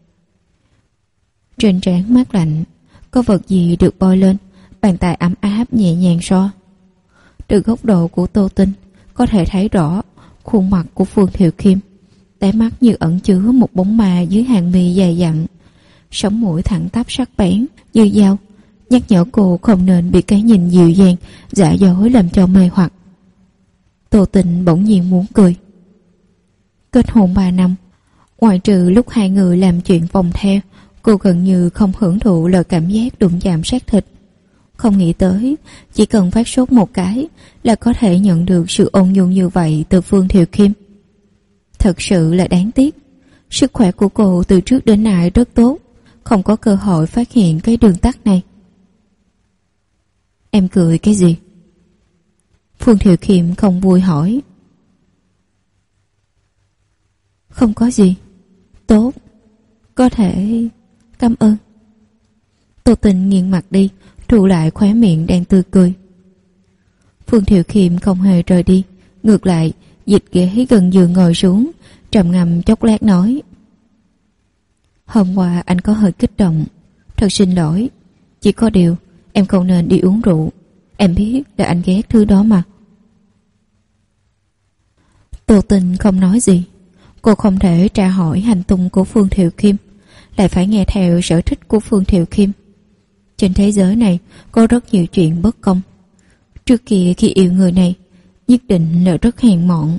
Trên trán mát lạnh, có vật gì được bôi lên, bàn tay ấm áp nhẹ nhàng xoa. Từ góc độ của Tô Tinh, có thể thấy rõ khuôn mặt của Phương Thiệu Khiêm, đáy mắt như ẩn chứa một bóng ma dưới hàng mi dày dặn, sống mũi thẳng tắp sắc bén như dao, nhắc nhở cô không nên bị cái nhìn dịu dàng giả dối làm cho mê hoặc. Tô Tình bỗng nhiên muốn cười. Kết hôn 3 năm, ngoại trừ lúc hai người làm chuyện vòng theo, cô gần như không hưởng thụ lời cảm giác đụng chạm xác thịt. Không nghĩ tới chỉ cần phát sốt một cái là có thể nhận được sự ôn nhu như vậy từ Phương Thiệu Khiêm. Thật sự là đáng tiếc. Sức khỏe của cô từ trước đến nay rất tốt, không có cơ hội phát hiện cái đường tắt này. Em cười cái gì? Phương Thiệu Khiêm không vui hỏi. Không có gì. Tốt. Có thể... Cảm ơn. Tô Tình nghiêng mặt đi, trụ lại khóe miệng đang tươi cười. Phương Thiệu Khiêm không hề rời đi, ngược lại dịch ghế gần giường ngồi xuống, trầm ngâm chốc lát nói: Hôm qua anh có hơi kích động, thật xin lỗi. Chỉ có điều em không nên đi uống rượu. Em biết là anh ghét thứ đó mà. Tô Tình không nói gì. Cô không thể tra hỏi hành tung của Phương Thiệu Khiêm, lại phải nghe theo sở thích của Phương Thiệu Khiêm. Trên thế giới này có rất nhiều chuyện bất công. Trước kia khi yêu người này, nhất định là rất hèn mọn.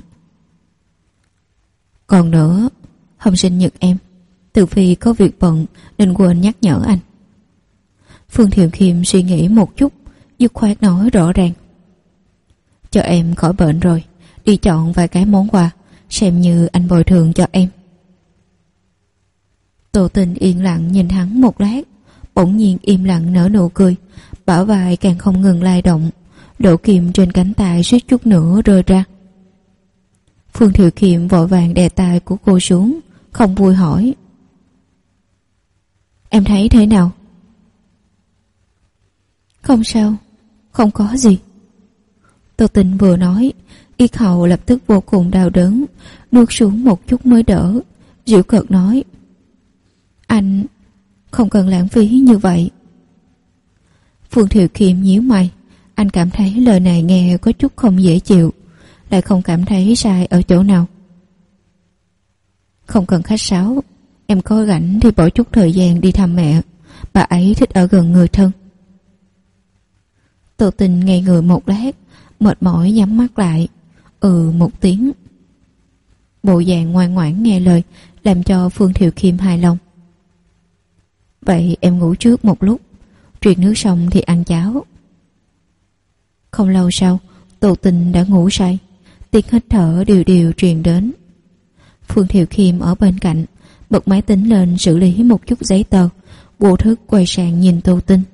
Còn nữa, hôm sinh nhật em, Từ Phi có việc bận nên quên nhắc nhở anh. Phương Thiệu Khiêm suy nghĩ một chút, dứt khoát nói rõ ràng: Cho em khỏi bệnh rồi, đi chọn vài cái món quà, xem như anh bồi thường cho em. Tô Tình yên lặng nhìn hắn một lát, bỗng nhiên im lặng nở nụ cười, bả vai càng không ngừng lay động, lỗ kim trên cánh tay suýt chút nữa rơi ra. Phương Thiệu Khiêm vội vàng đè tay của cô xuống, không vui hỏi: Em thấy thế nào? Không sao, không có gì. Tô Tình vừa nói, yết hầu lập tức vô cùng đau đớn, nuốt xuống một chút mới đỡ, giễu cợt nói: Anh không cần lãng phí như vậy. Phương Thiệu Khiêm nhíu mày, anh cảm thấy lời này nghe có chút không dễ chịu, lại không cảm thấy sai ở chỗ nào. Không cần khách sáo, em có rảnh thì bỏ chút thời gian đi thăm mẹ, bà ấy thích ở gần người thân. Tô Tình ngây người một lát, mệt mỏi nhắm mắt lại, một tiếng. Bộ dạng ngoan ngoãn nghe lời làm cho Phương Thiệu Khiêm hài lòng. Vậy em ngủ trước một lúc, truyền nước xong thì ăn cháo. Không lâu sau, Tô Tình đã ngủ say, tiếng hít thở đều đều truyền đến. Phương Thiệu Khiêm ở bên cạnh, bật máy tính lên xử lý một chút giấy tờ, vô thức quay sang nhìn Tô Tình.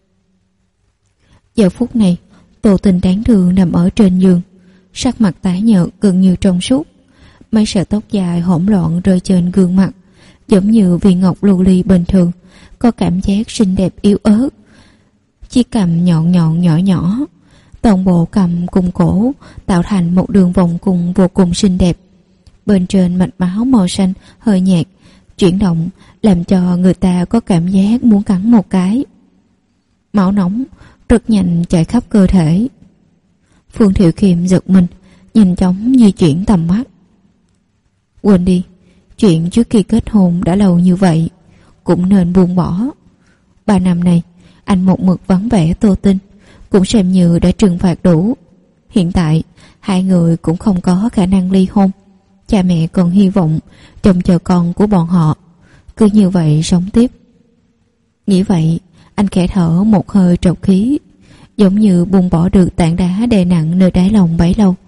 Giờ phút này, Tô Tình đáng thương nằm ở trên giường, sắc mặt tái nhợt gần như trong suốt, mấy sợi tóc dài hỗn loạn rơi trên gương mặt, giống như viên ngọc lưu ly bình thường, có cảm giác xinh đẹp yếu ớt. Chiếc cằm nhọn nhọn nhỏ nhỏ, toàn bộ cằm cùng cổ tạo thành một đường vòng cung vô cùng xinh đẹp. Bên trên mạch máu màu xanh hơi nhạt chuyển động, làm cho người ta có cảm giác muốn cắn một cái. Máu nóng rất nhanh chạy khắp cơ thể. Phương Thiệu Khiêm giật mình, nhanh chóng di chuyển tầm mắt. Quên đi, chuyện trước khi kết hôn đã lâu như vậy, cũng nên buông bỏ. 3 năm này, anh một mực vắng vẻ Tô Tinh, cũng xem như đã trừng phạt đủ. Hiện tại, hai người cũng không có khả năng ly hôn, cha mẹ còn hy vọng trông chờ con của bọn họ cứ như vậy sống tiếp. Nghĩ vậy, anh khẽ thở một hơi trọc khí, giống như buông bỏ được tảng đá đè nặng nơi đáy lòng bấy lâu.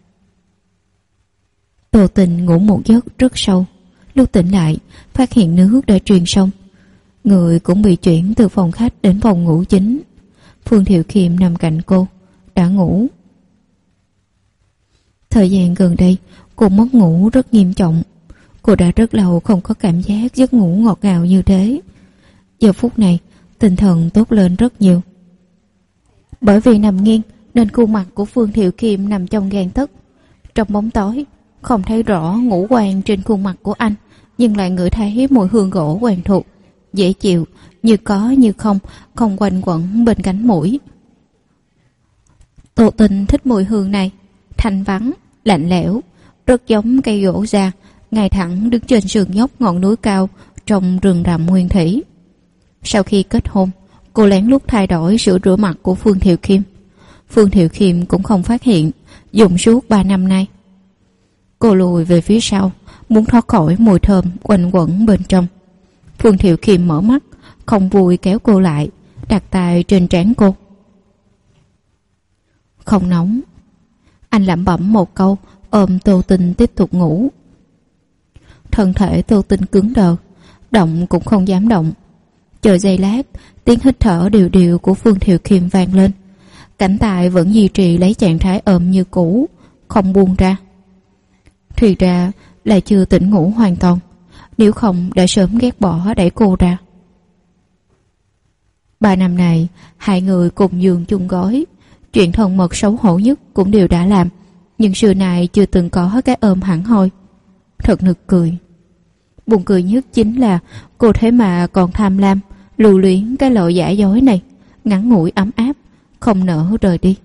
Tô Tình ngủ một giấc rất sâu. Lúc tỉnh lại, phát hiện nước đã truyền xong. Người cũng bị chuyển từ phòng khách đến phòng ngủ chính. Phương Thiệu Khiêm nằm cạnh cô, đã ngủ. Thời gian gần đây, cô mất ngủ rất nghiêm trọng. Cô đã rất lâu không có cảm giác giấc ngủ ngọt ngào như thế. Giờ phút này, tinh thần tốt lên rất nhiều. Bởi vì nằm nghiêng nên khuôn mặt của Phương Thiệu Khiêm nằm trong gang tấc. Trong bóng tối, không thấy rõ ngũ quan trên khuôn mặt của anh, nhưng lại ngửi thấy mùi hương gỗ quen thuộc, dễ chịu, như có như không, không quanh quẩn bên cánh mũi. Tô Tình thích mùi hương này, thanh vắng, lạnh lẽo, rất giống cây gỗ già, ngay thẳng đứng trên sườn dốc ngọn núi cao trong rừng rậm nguyên thủy. Sau khi kết hôn, cô lén lút thay đổi sữa rửa mặt của Phương Thiệu Khiêm. Phương Thiệu Khiêm cũng không phát hiện, dùng suốt 3 năm nay. Cô lùi về phía sau, muốn thoát khỏi mùi thơm quanh quẩn bên trong. Phương Thiệu Khiêm mở mắt, không vui kéo cô lại, đặt tay trên trán cô. Không nóng. Anh lẩm bẩm một câu, ôm Tô Tình tiếp tục ngủ. Thân thể Tô Tình cứng đờ, động cũng không dám động. Chờ giây lát, tiếng hít thở đều đều của Phương Thiệu Khiêm vang lên. Cảnh tài vẫn duy trì lấy trạng thái ôm như cũ, không buông ra. Thì ra là chưa tỉnh ngủ hoàn toàn, nếu không đã sớm ghét bỏ đẩy cô ra. 3 năm này, hai người cùng giường chung gối, chuyện thân mật xấu hổ nhất cũng đều đã làm, nhưng xưa nay chưa từng có cái ôm hẳn hoi. Thật nực cười. Buồn cười nhất chính là cô thế mà còn tham lam, lưu luyến cái loại giả dối này, ngắn ngủi ấm áp, không nỡ rời đi.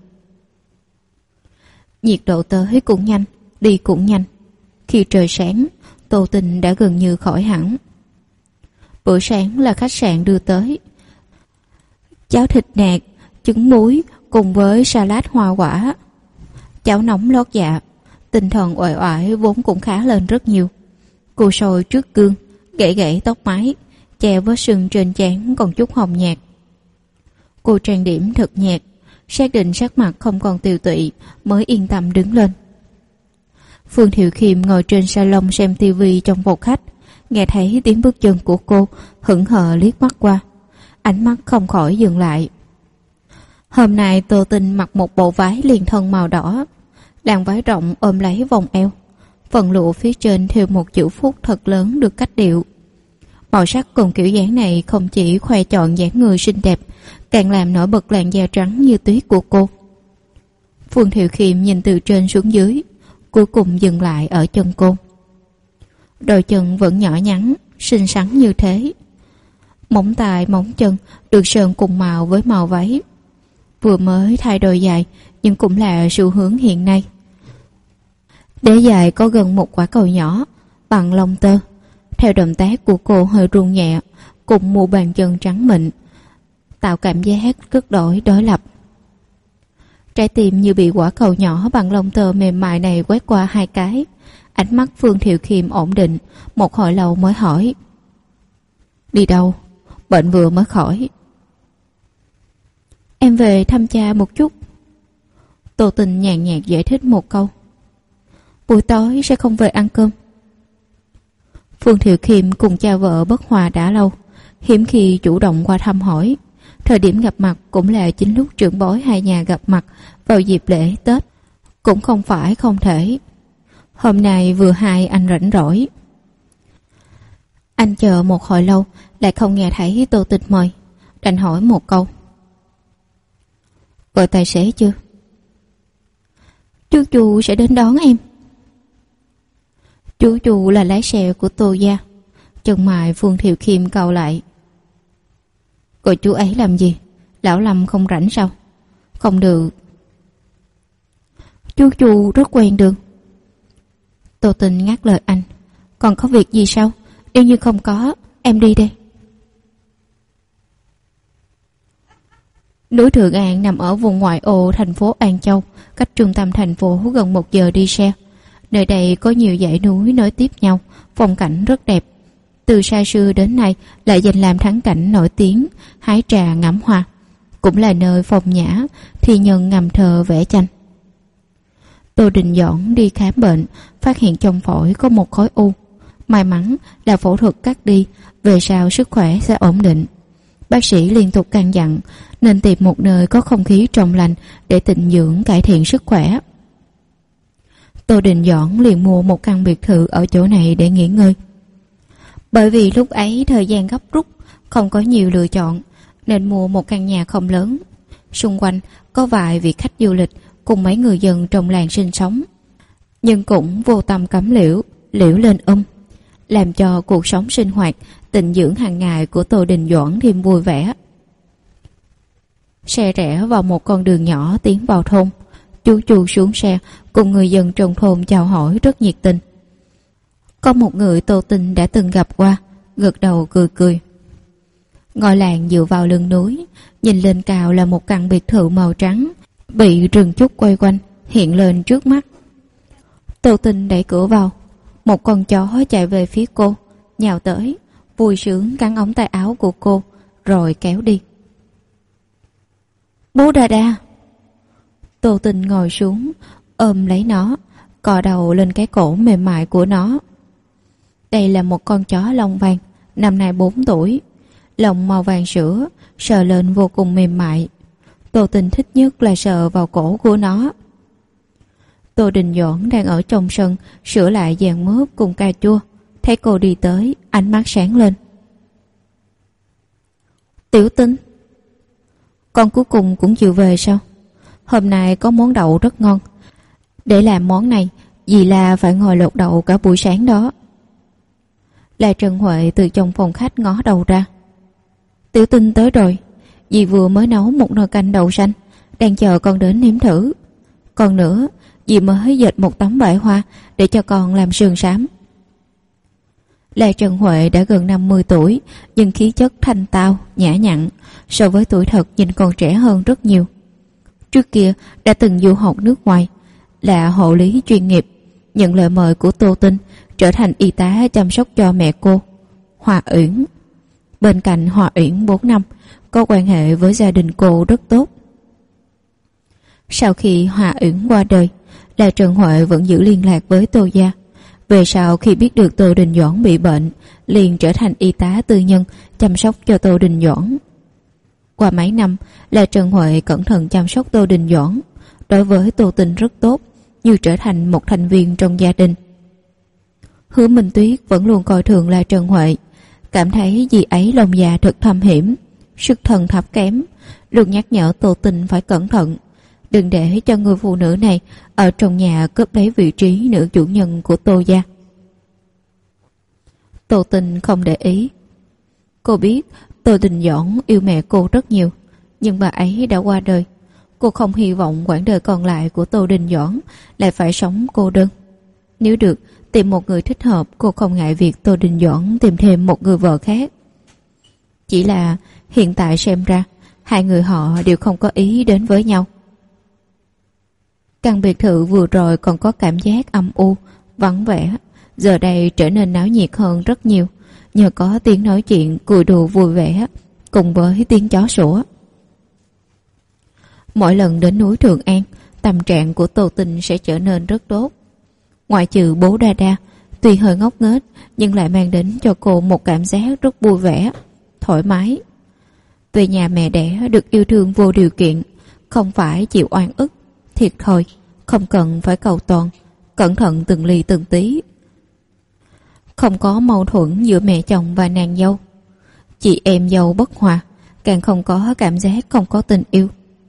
Nhiệt độ tới cũng nhanh, đi cũng nhanh. Khi trời sáng, Tô Tình đã gần như khỏi hẳn. Bữa sáng là khách sạn đưa tới. Cháo thịt nạc, trứng muối cùng với salad hoa quả. Cháo nóng lót dạ, tinh thần uể oải vốn cũng khá lên rất nhiều. Cô sôi trước gương, gãy gãy tóc mái, che vết sưng trên trán còn chút hồng nhạt. Cô trang điểm thật nhạt, xác định sắc mặt không còn tiều tụy mới yên tâm đứng lên. Phương Thiệu Khiêm ngồi trên salon xem tivi trong phòng khách, nghe thấy tiếng bước chân của cô, hững hờ liếc mắt qua, ánh mắt không khỏi dừng lại. Hôm nay Tô Tình mặc một bộ váy liền thân màu đỏ, làn váy rộng ôm lấy vòng eo, phần lụa phía trên thêu một chữ phúc thật lớn được cách điệu. Màu sắc cùng kiểu dáng này không chỉ khoe trọn dáng người xinh đẹp, càng làm nổi bật làn da trắng như tuyết của cô. Phương Thiệu Khiêm nhìn từ trên xuống dưới, cuối cùng dừng lại ở chân cô. Đôi chân vẫn nhỏ nhắn, xinh xắn như thế. Móng tay, móng chân được sơn cùng màu với màu váy. Vừa mới thay đôi giày, nhưng cũng là xu hướng hiện nay. Đế giày có gần một quả cầu nhỏ, bằng lông tơ. Theo động tác của cô hơi run nhẹ, cùng mu bàn chân trắng mịn, tạo cảm giác rất đối lập. Trái tim như bị quả cầu nhỏ bằng lông tơ mềm mại này quét qua 2 cái. Ánh mắt Phương Thiệu Khiêm ổn định, một hồi lâu mới hỏi: Đi đâu? Bệnh vừa mới khỏi. Em về thăm cha một chút. Tô Tình nhàn nhạt giải thích một câu. Buổi tối sẽ không về ăn cơm. Phương Thiệu Khiêm cùng cha vợ bất hòa đã lâu, hiếm khi chủ động qua thăm hỏi. Thời điểm gặp mặt cũng là chính lúc trưởng bối hai nhà gặp mặt vào dịp lễ Tết, cũng không phải không thể. Hôm nay vừa hay anh rảnh rỗi. Anh chờ một hồi lâu lại không nghe thấy Tô Tình mời, đành hỏi một câu: Gọi tài xế chưa? Chú Chu sẽ đến đón em. Chú Chu là lái xe của Tô gia. Chân mày Phương Thiệu Khiêm cau lại. Gọi chú ấy làm gì? Lão Lâm không rảnh sao? Không được. Chú Chu rất quen đường. Tô Tình ngắt lời anh. Còn có việc gì sao? Nếu như không có, em đi đây. Núi Thượng An nằm ở vùng ngoại ô thành phố An Châu, cách trung tâm thành phố gần 1 giờ đi xe. Nơi đây có nhiều dãy núi nối tiếp nhau, phong cảnh rất đẹp. Từ xa xưa đến nay lại danh làm thắng cảnh nổi tiếng, hái trà ngắm hoa. Cũng là nơi phong nhã, thi nhân ngâm thơ vẽ tranh. Tô Đình Doãn đi khám bệnh, phát hiện trong phổi có một khối u. May mắn là phẫu thuật cắt đi, về sau sức khỏe sẽ ổn định. Bác sĩ liên tục căn dặn nên tìm một nơi có không khí trong lành để tịnh dưỡng cải thiện sức khỏe. Tô Đình Doãn liền mua một căn biệt thự ở chỗ này để nghỉ ngơi. Bởi vì lúc ấy thời gian gấp rút, không có nhiều lựa chọn, nên mua một căn nhà không lớn. Xung quanh có vài vị khách du lịch cùng mấy người dân trong làng sinh sống, nhưng cũng vô tâm cắm liễu lên làm cho cuộc sống sinh hoạt, tịnh dưỡng hàng ngày của Tô Đình Doãn thêm vui vẻ. Xe rẽ vào một con đường nhỏ tiến vào thôn. Chú Chu xuống xe cùng người dân trong thôn chào hỏi rất nhiệt tình. Có một người Tô Tinh đã từng gặp qua, gật đầu cười cười. Ngôi làng dựa vào lưng núi, nhìn lên cao là một căn biệt thự màu trắng, bị rừng trúc quay quanh, hiện lên trước mắt. Tô Tinh đẩy cửa vào, một con chó chạy về phía cô, nhào tới, vui sướng cắn ống tay áo của cô, rồi kéo đi. Bố Đa Đa! Tô Tinh ngồi xuống, ôm lấy nó, cọ đầu lên cái cổ mềm mại của nó. Đây là một con chó lông vàng, năm nay 4 tuổi, lông màu vàng sữa, sờ lên vô cùng mềm mại. Tô Tinh thích nhất là sờ vào cổ của nó. Tô Đình Doãn đang ở trong sân sửa lại dàn mướp cùng cà chua, thấy cô đi tới, ánh mắt sáng lên. Tiểu Tinh, con cuối cùng cũng chịu về sao? Hôm nay có món đậu rất ngon. Để làm món này, dì La phải ngồi lột đậu cả buổi sáng đó. Là Trần Huệ từ trong phòng khách ngó đầu ra. Tiểu Tinh tới rồi, dì vừa mới nấu một nồi canh đậu xanh, đang chờ con đến nếm thử. Còn nữa, dì mới dệt một tấm vải hoa để cho con làm sườn xám. Là Trần Huệ đã gần 50 tuổi, nhưng khí chất thanh tao, nhã nhặn, so với tuổi thật nhìn còn trẻ hơn rất nhiều. Trước kia đã từng du học nước ngoài, là hộ lý chuyên nghiệp, nhận lời mời của Tô Tinh trở thành y tá chăm sóc cho mẹ cô, Hòa Uyển. Bên cạnh Hòa Uyển 4 năm, có quan hệ với gia đình cô rất tốt. Sau khi Hòa Uyển qua đời, là Trần Huệ vẫn giữ liên lạc với Tô gia. Về sau khi biết được Tô Đình Doãn bị bệnh, liền trở thành y tá tư nhân chăm sóc cho Tô Đình Doãn. Qua mấy năm, là Trần Huệ cẩn thận chăm sóc Tô Đình Doãn, đối với Tô Tinh rất tốt, như trở thành một thành viên trong gia đình. Hứa Minh Tuyết vẫn luôn coi thường là Trần Huệ, cảm thấy dì ấy lòng dạ thật thâm hiểm, sức thần thấp kém, luôn nhắc nhở Tô Tinh phải cẩn thận, đừng để cho người phụ nữ này ở trong nhà cướp lấy vị trí nữ chủ nhân của Tô gia. Tô Tinh không để ý. Cô biết Tô Đình Doãn yêu mẹ cô rất nhiều, nhưng bà ấy đã qua đời. Cô không hy vọng quãng đời còn lại của Tô Đình Doãn lại phải sống cô đơn. Nếu được tìm một người thích hợp, cô không ngại việc Tô Đình Doãn tìm thêm một người vợ khác. Chỉ là hiện tại xem ra hai người họ đều không có ý đến với nhau. Căn biệt thự vừa rồi còn có cảm giác âm u, vắng vẻ, giờ đây trở nên náo nhiệt hơn rất nhiều, nhờ có tiếng nói chuyện cười đùa vui vẻ cùng với tiếng chó sủa. Mỗi lần đến núi Thượng An, tâm trạng của Tô Tinh sẽ trở nên rất tốt. Ngoại trừ bố Đa Đa, tuy hơi ngốc nghếch nhưng lại mang đến cho cô một cảm giác rất vui vẻ, thoải mái. Về nhà mẹ đẻ được yêu thương vô điều kiện, không phải chịu oan ức, thiệt thòi, không cần phải cầu toàn, cẩn thận từng ly từng tí. Không có mâu thuẫn giữa mẹ chồng và nàng dâu, chị em dâu bất hòa, càng không có cảm giác không có tình yêu.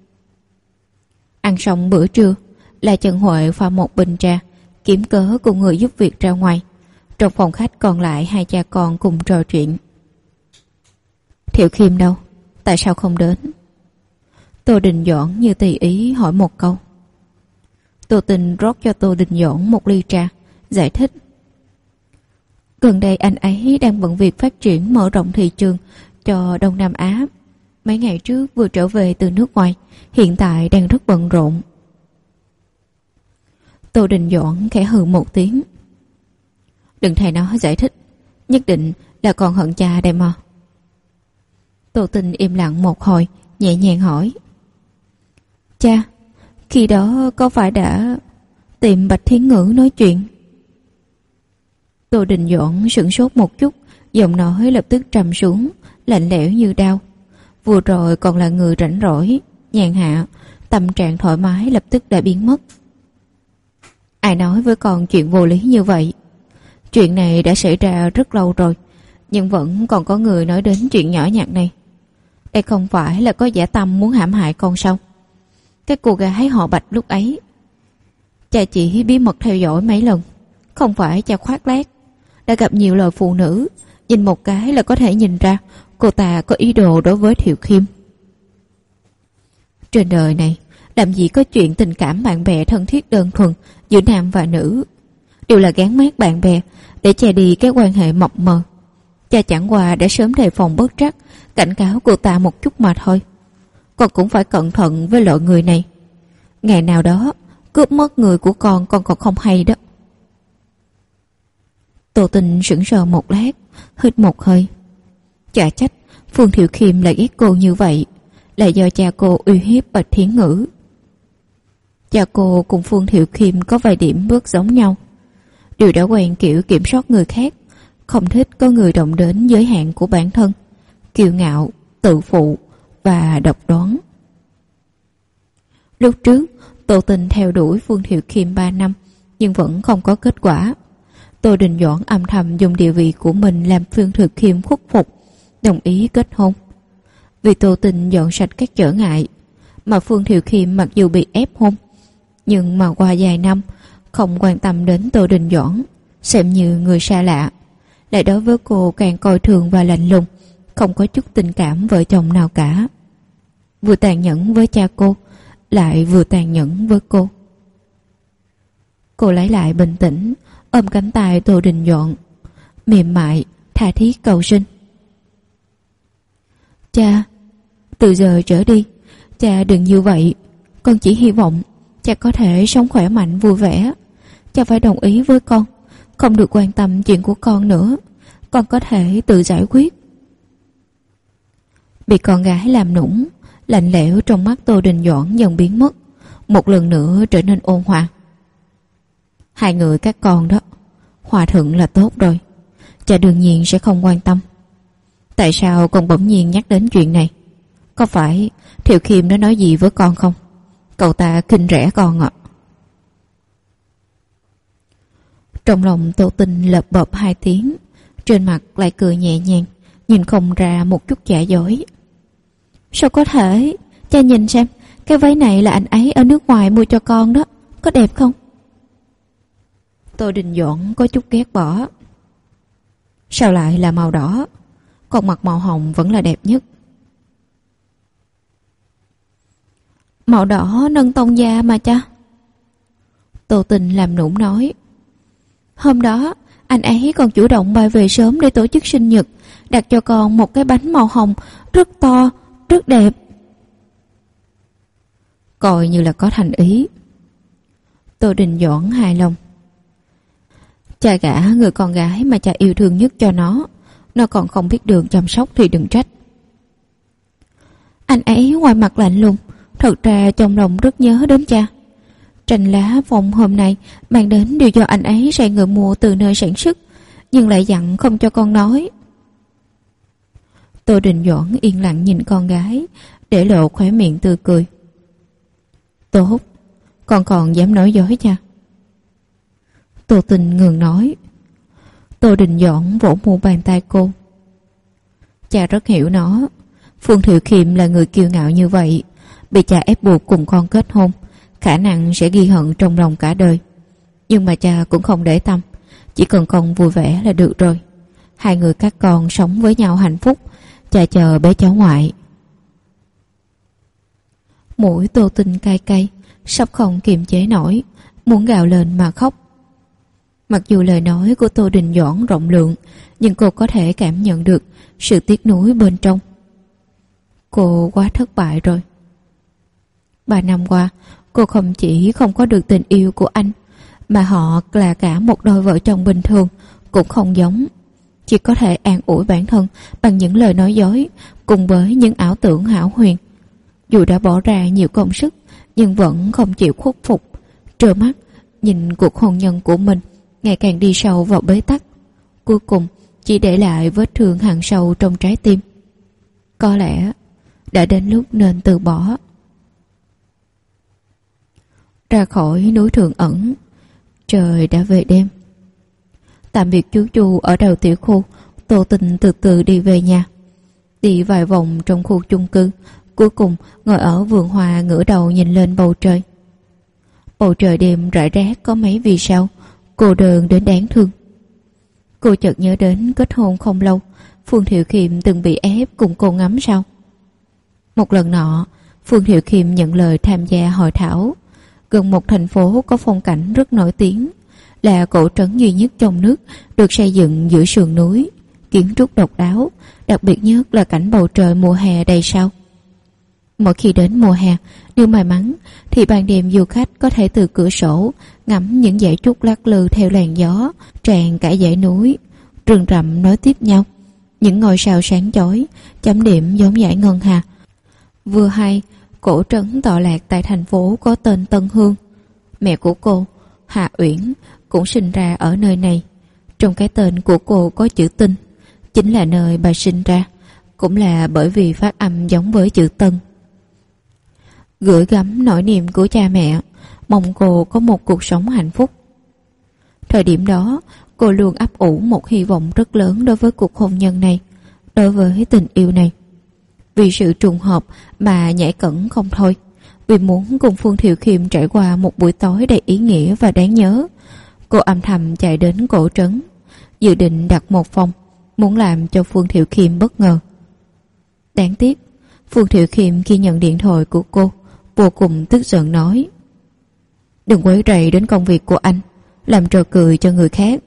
Ăn xong bữa trưa, là Trần Huệ pha một bình trà, kiếm cớ cùng người giúp việc ra ngoài. Trong phòng khách còn lại hai cha con cùng trò chuyện. Thiệu Khiêm đâu? Tại sao không đến? Tô Đình Doãn như tùy ý hỏi một câu. Tô Tinh rót cho Tô Đình Doãn một ly trà, giải thích. Gần đây anh ấy đang bận việc phát triển mở rộng thị trường cho Đông Nam Á. Mấy ngày trước vừa trở về từ nước ngoài, hiện tại đang rất bận rộn. Tô Đình Doãn khẽ hừ một tiếng. Đừng thay nó giải thích, nhất định là còn hận cha đây mà. Tô Tinh im lặng một hồi, nhẹ nhàng hỏi. Cha, khi đó có phải đã tìm Bạch Thiến Ngữ nói chuyện? Tô Đình Doãn sửng sốt một chút, giọng nói lập tức trầm xuống, lạnh lẽo như đao. Vừa rồi còn là người rảnh rỗi, nhàn hạ, tâm trạng thoải mái lập tức đã biến mất. Ai nói với con chuyện vô lý như vậy? Chuyện này đã xảy ra rất lâu rồi, nhưng vẫn còn có người nói đến chuyện nhỏ nhặt này. Đây không phải là có dã tâm muốn hãm hại con sao? Cái cô gái họ Bạch lúc ấy, cha chỉ bí mật theo dõi mấy lần, không phải cha khoác lác. Đã gặp nhiều lời phụ nữ, nhìn một cái là có thể nhìn ra cô ta có ý đồ đối với Thiệu Khiêm. Trên đời này làm gì có chuyện tình cảm bạn bè thân thiết đơn thuần giữa nam và nữ, đều là gán mác bạn bè để che đi cái quan hệ mập mờ. Cha chẳng qua đã sớm đề phòng bất trắc, cảnh cáo cô ta một chút mà thôi. Con cũng phải cẩn thận với loại người này. Ngày nào đó cướp mất người của con còn không hay đó. Tô Tinh sững sờ một lát, hít một hơi. Chả trách Phương Thiệu Khiêm lại ghét cô như vậy, là do cha cô uy hiếp Bạch Thiến Ngữ. Cha cô cùng Phương Thiệu Khiêm có vài điểm bước giống nhau, đều đã quen kiểu kiểm soát người khác, không thích có người động đến giới hạn của bản thân, kiêu ngạo, tự phụ và độc đoán. Lúc trước Tô Tinh theo đuổi Phương Thiệu Khiêm 3 năm nhưng vẫn không có kết quả. Tô Đình Doãn âm thầm dùng địa vị của mình làm Phương Thiệu Khiêm khuất phục, đồng ý kết hôn. Vì Tô Tinh dọn sạch các trở ngại, mà Phương Thiệu Khiêm mặc dù bị ép hôn, nhưng mà qua vài năm không quan tâm đến Tô Đình Doãn, xem như người xa lạ, lại đối với cô càng coi thường và lạnh lùng, không có chút tình cảm vợ chồng nào cả. Vừa tàn nhẫn với cha cô, lại vừa tàn nhẫn với cô. Cô lấy lại bình tĩnh, ôm cánh tay Tô Đình Doãn, mềm mại, tha thiết cầu xin. Cha, từ giờ trở đi, cha đừng như vậy. Con chỉ hy vọng cha có thể sống khỏe mạnh vui vẻ. Cha phải đồng ý với con, không được quan tâm chuyện của con nữa. Con có thể tự giải quyết. Bị con gái làm nũng, lạnh lẽo trong mắt Tô Đình Doãn dần biến mất, một lần nữa trở nên ôn hòa. Hai người các con đó, hòa thuận là tốt rồi. Cha đương nhiên sẽ không quan tâm. Tại sao con bỗng nhiên nhắc đến chuyện này? Có phải Thiệu Khiêm nó nói gì với con không? Cậu ta khinh rẻ con ạ. Trong lòng Tô Tinh lợp bợp 2 tiếng, trên mặt lại cười nhẹ nhàng, nhìn không ra một chút giả dối. Sao có thể? Cha nhìn xem, cái váy này là anh ấy ở nước ngoài mua cho con đó, có đẹp không? Tô Đình Doãn có chút ghét bỏ. Sao lại là màu đỏ? Còn mặc màu hồng vẫn là đẹp nhất. Màu đỏ nâng tông da mà cha. Tô Tình làm nũng nói. Hôm đó anh ấy còn chủ động bay về sớm để tổ chức sinh nhật, đặt cho con một cái bánh màu hồng rất to, rất đẹp. Coi như là có thành ý. Tô Đình Doãn hài lòng. Cha gả người con gái mà cha yêu thương nhất cho nó còn không biết đường chăm sóc thì đừng trách. Anh ấy ngoài mặt lạnh lùng, thật ra trong lòng rất nhớ đến cha. Tranh lá phòng hôm nay mang đến đều do anh ấy sai người mua từ nơi sản xuất, nhưng lại dặn không cho con nói. Tô Đình Doãn yên lặng nhìn con gái, để lộ khóe miệng tươi cười. Tốt, con còn dám nói dối cha? Tô Tình ngừng nói. Tô Đình Doãn vỗ mu bàn tay cô. Cha rất hiểu nó. Phương Thiệu Khiêm là người kiêu ngạo như vậy, bị cha ép buộc cùng con kết hôn, khả năng sẽ ghi hận trong lòng cả đời. Nhưng mà cha cũng không để tâm, chỉ cần con vui vẻ là được rồi. Hai người các con sống với nhau hạnh phúc, cha chờ bé cháu ngoại. Mũi Tô Tình cay cay, sắp không kiềm chế nổi, muốn gào lên mà khóc. Mặc dù lời nói của Tô Đình Doãn rộng lượng, nhưng cô có thể cảm nhận được sự tiếc nuối bên trong. Cô quá thất bại rồi. 3 năm qua, cô không chỉ không có được tình yêu của anh, mà họ là cả một đôi vợ chồng bình thường cũng không giống. Chỉ có thể an ủi bản thân bằng những lời nói dối cùng với những ảo tưởng hão huyền. Dù đã bỏ ra nhiều công sức nhưng vẫn không chịu khuất phục, trơ mắt nhìn cuộc hôn nhân của mình ngày càng đi sâu vào bế tắc, cuối cùng chỉ để lại vết thương hằn sâu trong trái tim. Có lẽ đã đến lúc nên từ bỏ. Ra khỏi núi Thường Ẩn, trời đã về đêm. Tạm biệt chú Chu ở đầu tiểu khu, Tô Tình từ từ đi về nhà. Đi vài vòng trong khu chung cư, cuối cùng ngồi ở vườn hoa ngửa đầu nhìn lên bầu trời. Bầu trời đêm rải rác có mấy vì sao, cô đơn đến đáng thương. Cô chợt nhớ đến kết hôn không lâu, Phương Thiệu Khiêm từng bị ép cùng cô ngắm sao. Một lần nọ, Phương Thiệu Khiêm nhận lời tham gia hội thảo. Gần một thành phố có phong cảnh rất nổi tiếng, là cổ trấn duy nhất trong nước được xây dựng giữa sườn núi, kiến trúc độc đáo, đặc biệt nhất là cảnh bầu trời mùa hè đầy sao. Mỗi khi đến mùa hè, nếu may mắn thì ban đêm du khách có thể từ cửa sổ ngắm những dãy trúc lắc lư theo làn gió tràn cả dãy núi, rừng rậm nối tiếp nhau. Những ngôi sao sáng chói chấm điểm giống dải ngân hà. Vừa hay, cổ trấn tọa lạc tại thành phố có tên Tân Hương. Mẹ của cô, Hà Uyển, cũng sinh ra ở nơi này. Trong cái tên của cô có chữ Tinh, chính là nơi bà sinh ra, cũng là bởi vì phát âm giống với chữ Tân. Gửi gắm nỗi niềm của cha mẹ, mong cô có một cuộc sống hạnh phúc. Thời điểm đó, cô luôn ấp ủ một hy vọng rất lớn đối với cuộc hôn nhân này, đối với tình yêu này. Vì sự trùng hợp mà nhảy cẫng không thôi, vì muốn cùng Phương Thiệu Khiêm trải qua một buổi tối đầy ý nghĩa và đáng nhớ, cô âm thầm chạy đến cổ trấn, dự định đặt một phòng, muốn làm cho Phương Thiệu Khiêm bất ngờ. Đáng tiếc, Phương Thiệu Khiêm khi nhận điện thoại của cô, vô cùng tức giận nói: "Đừng quấy rầy đến công việc của anh, làm trò cười cho người khác."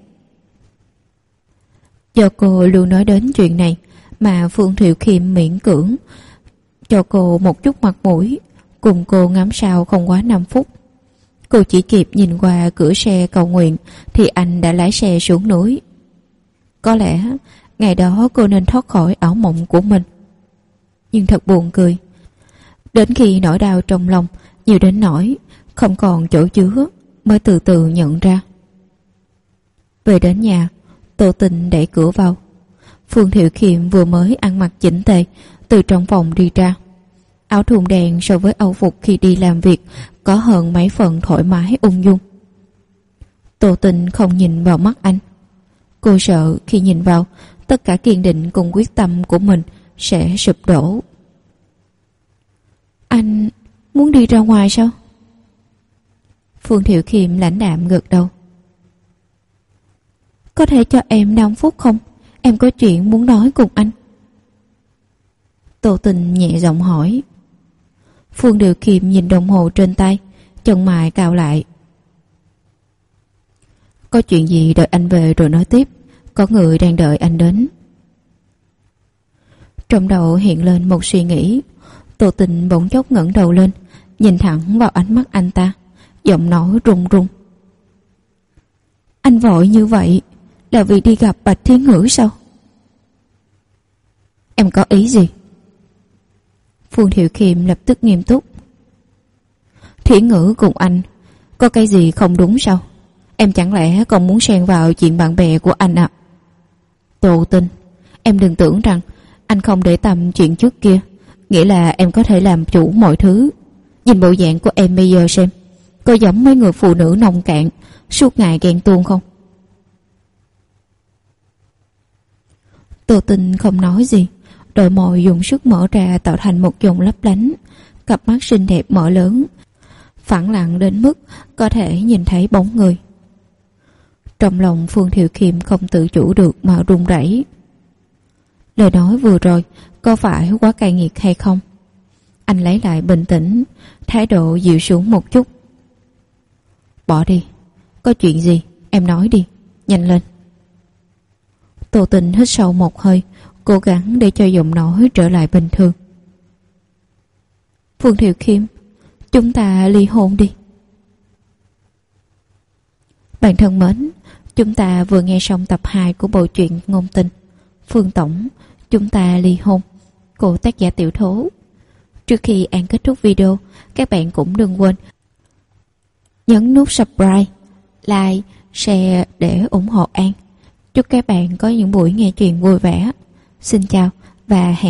Do cô luôn nói đến chuyện này mà Phương Thiệu Khiêm miễn cưỡng cho cô một chút mặt mũi, cùng cô ngắm sao không quá 5 phút. Cô chỉ kịp nhìn qua cửa xe cầu nguyện thì anh đã lái xe xuống núi. Có lẽ ngày đó cô nên thoát khỏi ảo mộng của mình. Nhưng thật buồn cười, đến khi nỗi đau trong lòng nhiều đến nỗi không còn chỗ chứa mới từ từ nhận ra. Về đến nhà, Tô Tình đẩy cửa vào. Phương Thiệu Khiêm vừa mới ăn mặc chỉnh tề từ trong phòng đi ra. Áo thun đen so với âu phục khi đi làm việc có hơn mấy phần thoải mái ung dung. Tô Tình không nhìn vào mắt anh. Cô sợ khi nhìn vào, tất cả kiên định cùng quyết tâm của mình sẽ sụp đổ. "Anh muốn đi ra ngoài sao?" Phương Thiệu Khiêm lãnh đạm gật đầu. "Có thể cho em 5 phút không? Em có chuyện muốn nói cùng anh." Tô Tình nhẹ giọng hỏi. Phương Thiệu Khiêm nhìn đồng hồ trên tay, chân mày cau lại. "Có chuyện gì đợi anh về rồi nói tiếp, có người đang đợi anh đến." Trong đầu hiện lên một suy nghĩ. Tô Tình bỗng chốc ngẩng đầu lên, nhìn thẳng vào ánh mắt anh ta, giọng nói run run. "Anh vội như vậy là vì đi gặp Bạch Thiên Ngữ sao?" "Em có ý gì?" Phương Thiệu Khiêm lập tức nghiêm túc. "Thiên Ngữ cùng anh có cái gì không đúng sao? Em chẳng lẽ còn muốn xen vào chuyện bạn bè của anh à?" "Tô Tình, em đừng tưởng rằng anh không để tâm chuyện trước kia nghĩa là em có thể làm chủ mọi thứ. Nhìn bộ dạng của em bây giờ xem, có giống mấy người phụ nữ nông cạn suốt ngày ghen tuông không?" Tô Tình không nói gì, đôi môi dùng sức mở ra tạo thành một vòng lấp lánh, cặp mắt xinh đẹp mở lớn, phẳng lặng đến mức có thể nhìn thấy bóng người. Trong lòng Phương Thiệu Khiêm không tự chủ được mà run rẩy. Lời nói vừa rồi có phải quá cay nghiệt hay không? Anh lấy lại bình tĩnh, thái độ dịu xuống một chút. "Bỏ đi, có chuyện gì em nói đi, nhanh lên." Tô Tình hít sâu một hơi, cố gắng để cho giọng nói trở lại bình thường. "Phương Thiệu Khiêm, chúng ta ly hôn đi." Bạn thân mến, chúng ta vừa nghe xong tập 2 của bộ truyện ngôn tình Phương Tổng, chúng ta ly hôn của tác giả Tiểu Thố. Trước khi An kết thúc video, các bạn cũng đừng quên nhấn nút subscribe, like, share để ủng hộ An. Chúc các bạn có những buổi nghe truyện vui vẻ. Xin chào và hẹn